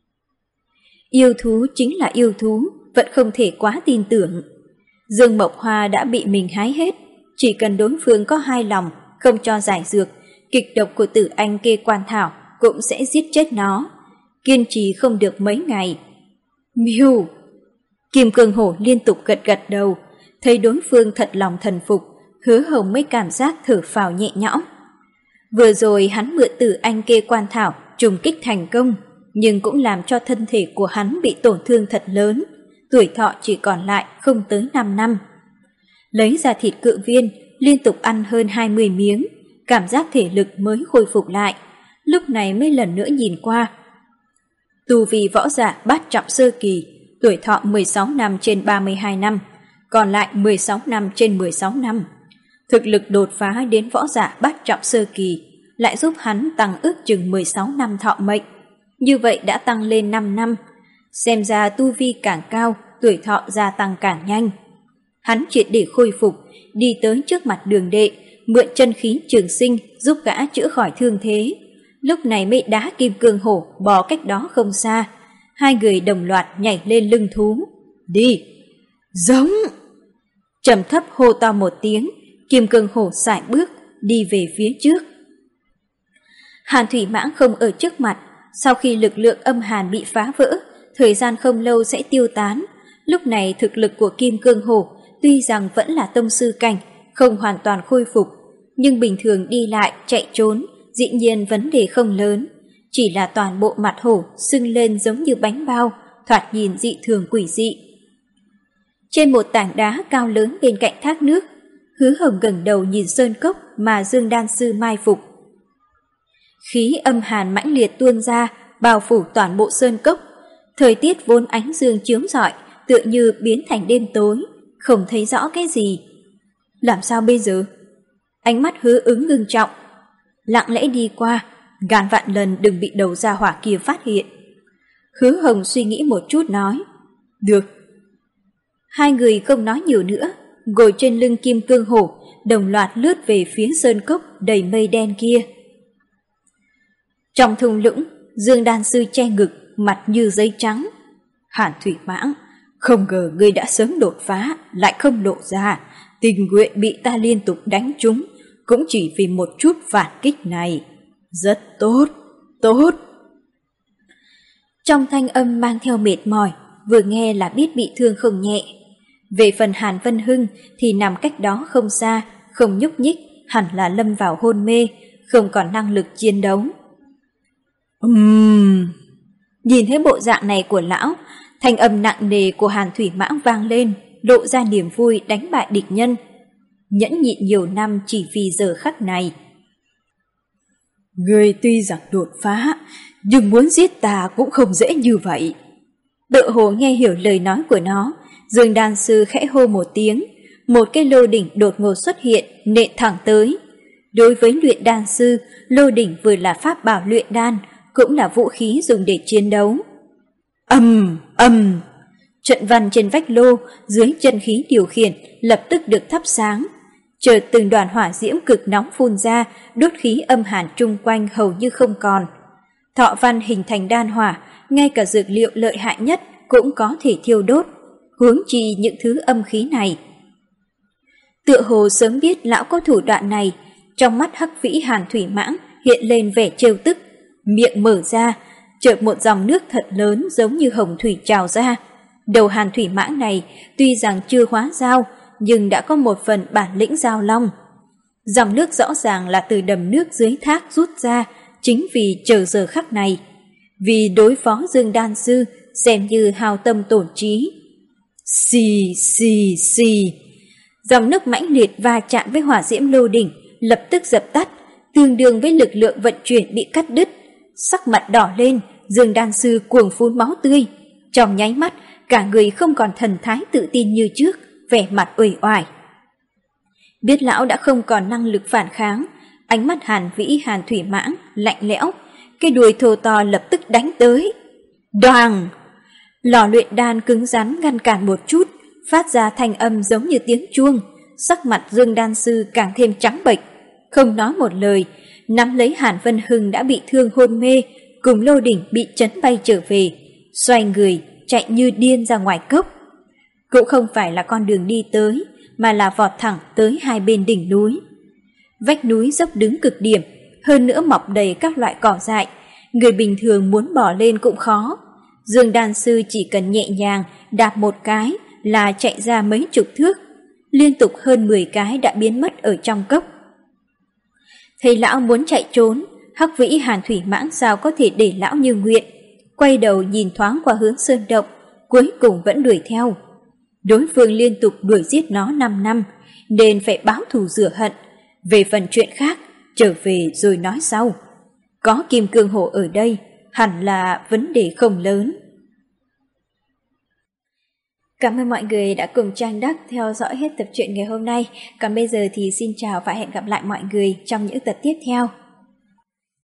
Yêu thú chính là yêu thú, vẫn không thể quá tin tưởng. Dương Mộc Hoa đã bị mình hái hết, chỉ cần đối phương có hai lòng, không cho giải dược, kịch độc của Tử Anh Kê Quan Thảo cũng sẽ giết chết nó. Kiên trì không được mấy ngày. Miu! Kim Cương Hổ liên tục gật gật đầu, thấy đối phương thật lòng thần phục, Hứa Hồng mới cảm giác thở phào nhẹ nhõm. Vừa rồi hắn mượn Tử Anh Kê Quan Thảo trùng kích thành công, nhưng cũng làm cho thân thể của hắn bị tổn thương thật lớn, tuổi thọ chỉ còn lại không tới năm năm. Lấy ra thịt cự viên, liên tục ăn hơn hai mươi miếng, cảm giác thể lực mới khôi phục lại, lúc này mới lần nữa nhìn qua. Tu vi võ giả bát trọng sơ kỳ, tuổi thọ mười sáu năm trên ba mươi hai năm, còn lại mười sáu năm trên mười sáu năm. Thực lực đột phá đến võ giả bát trọng sơ kỳ, lại giúp hắn tăng ước chừng mười sáu năm thọ mệnh. Như vậy đã tăng lên năm năm, xem ra tu vi càng cao, tuổi thọ gia tăng càng nhanh. Hắn triệt để khôi phục, đi tới trước mặt Đường Đệ, mượn chân khí trường sinh giúp gã chữa khỏi thương thế. Lúc này mới đá Kim Cương Hổ bò cách đó không xa. Hai người đồng loạt nhảy lên lưng thú. Đi! Giống! Trầm thấp hô to một tiếng, Kim Cương Hổ sải bước, đi về phía trước. Hàn Thủy Mãng không ở trước mặt, sau khi lực lượng âm hàn bị phá vỡ, thời gian không lâu sẽ tiêu tán. Lúc này thực lực của Kim Cương Hổ tuy rằng vẫn là tông sư cảnh, không hoàn toàn khôi phục, nhưng bình thường đi lại, chạy trốn, dĩ nhiên vấn đề không lớn. Chỉ là toàn bộ mặt hổ sưng lên giống như bánh bao, thoạt nhìn dị thường quỷ dị. Trên một tảng đá cao lớn bên cạnh thác nước, Hứa Hồng ngẩng đầu nhìn sơn cốc mà Dương Đan Sư mai phục. Khí âm hàn mãnh liệt tuôn ra, bao phủ toàn bộ sơn cốc. Thời tiết vốn ánh dương chiếu rọi, tựa như biến thành đêm tối, không thấy rõ cái gì. Làm sao bây giờ? Ánh mắt Hứa Ứng ngưng trọng, lặng lẽ đi qua, ngàn vạn lần đừng bị đầu gia hỏa kia phát hiện. Hứa Hồng suy nghĩ một chút nói, được. Hai người không nói nhiều nữa, ngồi trên lưng Kim Cương Hổ, đồng loạt lướt về phía sơn cốc đầy mây đen kia. Trong thung lũng, Dương Đan Sư che ngực, mặt như giấy trắng. Hàn Thủy Mãng, không ngờ ngươi đã sớm đột phá, lại không lộ ra, tình nguyện bị ta liên tục đánh trúng, cũng chỉ vì một chút phản kích này. Rất tốt, tốt. Trong thanh âm mang theo mệt mỏi, vừa nghe là biết bị thương không nhẹ. Về phần Hàn Vân Hưng thì nằm cách đó không xa, không nhúc nhích, hẳn là lâm vào hôn mê, không còn năng lực chiến đấu. Ừm... Nhìn thấy bộ dạng này của lão, thanh âm nặng nề của Hàn Thủy Mãng vang lên, lộ ra niềm vui đánh bại địch nhân. Nhẫn nhịn nhiều năm chỉ vì giờ khắc này. Ngươi tuy rằng đột phá, nhưng muốn giết ta cũng không dễ như vậy. Tự hồ nghe hiểu lời nói của nó, Dương Đan Sư khẽ hô một tiếng, một cái lô đỉnh đột ngột xuất hiện, nện thẳng tới. Đối với luyện đan sư, lô đỉnh vừa là pháp bảo luyện đan, cũng là vũ khí dùng để chiến đấu. Ầm, ầm, trận văn trên vách lô, dưới chân khí điều khiển, lập tức được thắp sáng. Chợt từng đoàn hỏa diễm cực nóng phun ra, đốt khí âm hàn chung quanh hầu như không còn. Thọ văn hình thành đan hỏa, ngay cả dược liệu lợi hại nhất cũng có thể thiêu đốt, huống chi những thứ âm khí này. Tựa hồ sớm biết lão có thủ đoạn này, trong mắt Hắc Vĩ Hàn Thủy Mãng hiện lên vẻ trêu tức, miệng mở ra, chợt một dòng nước thật lớn giống như hồng thủy trào ra. Đầu Hàn Thủy Mãng này tuy rằng chưa hóa dao, nhưng đã có một phần bản lĩnh giao long. Dòng nước rõ ràng là từ đầm nước dưới thác rút ra, chính vì chờ giờ khắc này. Vì đối phó Dương Đan Sư, xem như hao tâm tổn trí. Xì xì xì, dòng nước mãnh liệt va chạm với hỏa diễm lô đỉnh, lập tức dập tắt, tương đương với lực lượng vận chuyển bị cắt đứt. Sắc mặt đỏ lên, Dương Đan Sư cuồng phun máu tươi. Trong nháy mắt, cả người không còn thần thái tự tin như trước, vẻ mặt uể oải. Biết lão đã không còn năng lực phản kháng, ánh mắt Hàn Vĩ Hàn Thủy Mãng lạnh lẽo, cái đuôi thô to lập tức đánh tới. Đoàng! Lò luyện đan cứng rắn ngăn cản một chút, phát ra thanh âm giống như tiếng chuông. Sắc mặt Dương đan sư càng thêm trắng bệch, không nói một lời, nắm lấy Hàn Vân Hưng đã bị thương hôn mê, cùng Lô Đỉnh bị chấn bay trở về, xoay người chạy như điên ra ngoài cốc. Cũng không phải là con đường đi tới, mà là vọt thẳng tới hai bên đỉnh núi. Vách núi dốc đứng cực điểm, hơn nữa mọc đầy các loại cỏ dại, người bình thường muốn bỏ lên cũng khó. Dương đan sư chỉ cần nhẹ nhàng đạp một cái là chạy ra mấy chục thước, liên tục hơn mười cái đã biến mất ở trong cốc. Thấy lão muốn chạy trốn, Hắc Vĩ Hàn Thủy Mãng sao có thể để lão như nguyện, quay đầu nhìn thoáng qua hướng sơn động, cuối cùng vẫn đuổi theo. Đối phương liên tục đuổi giết nó năm năm, nên phải báo thù rửa hận. Về phần chuyện khác, trở về rồi nói sau. Có Kim Cương Hổ ở đây, hẳn là vấn đề không lớn. Cảm ơn mọi người đã cùng Trang Đắc theo dõi hết tập truyện ngày hôm nay. Còn bây giờ thì xin chào và hẹn gặp lại mọi người trong những tập tiếp theo.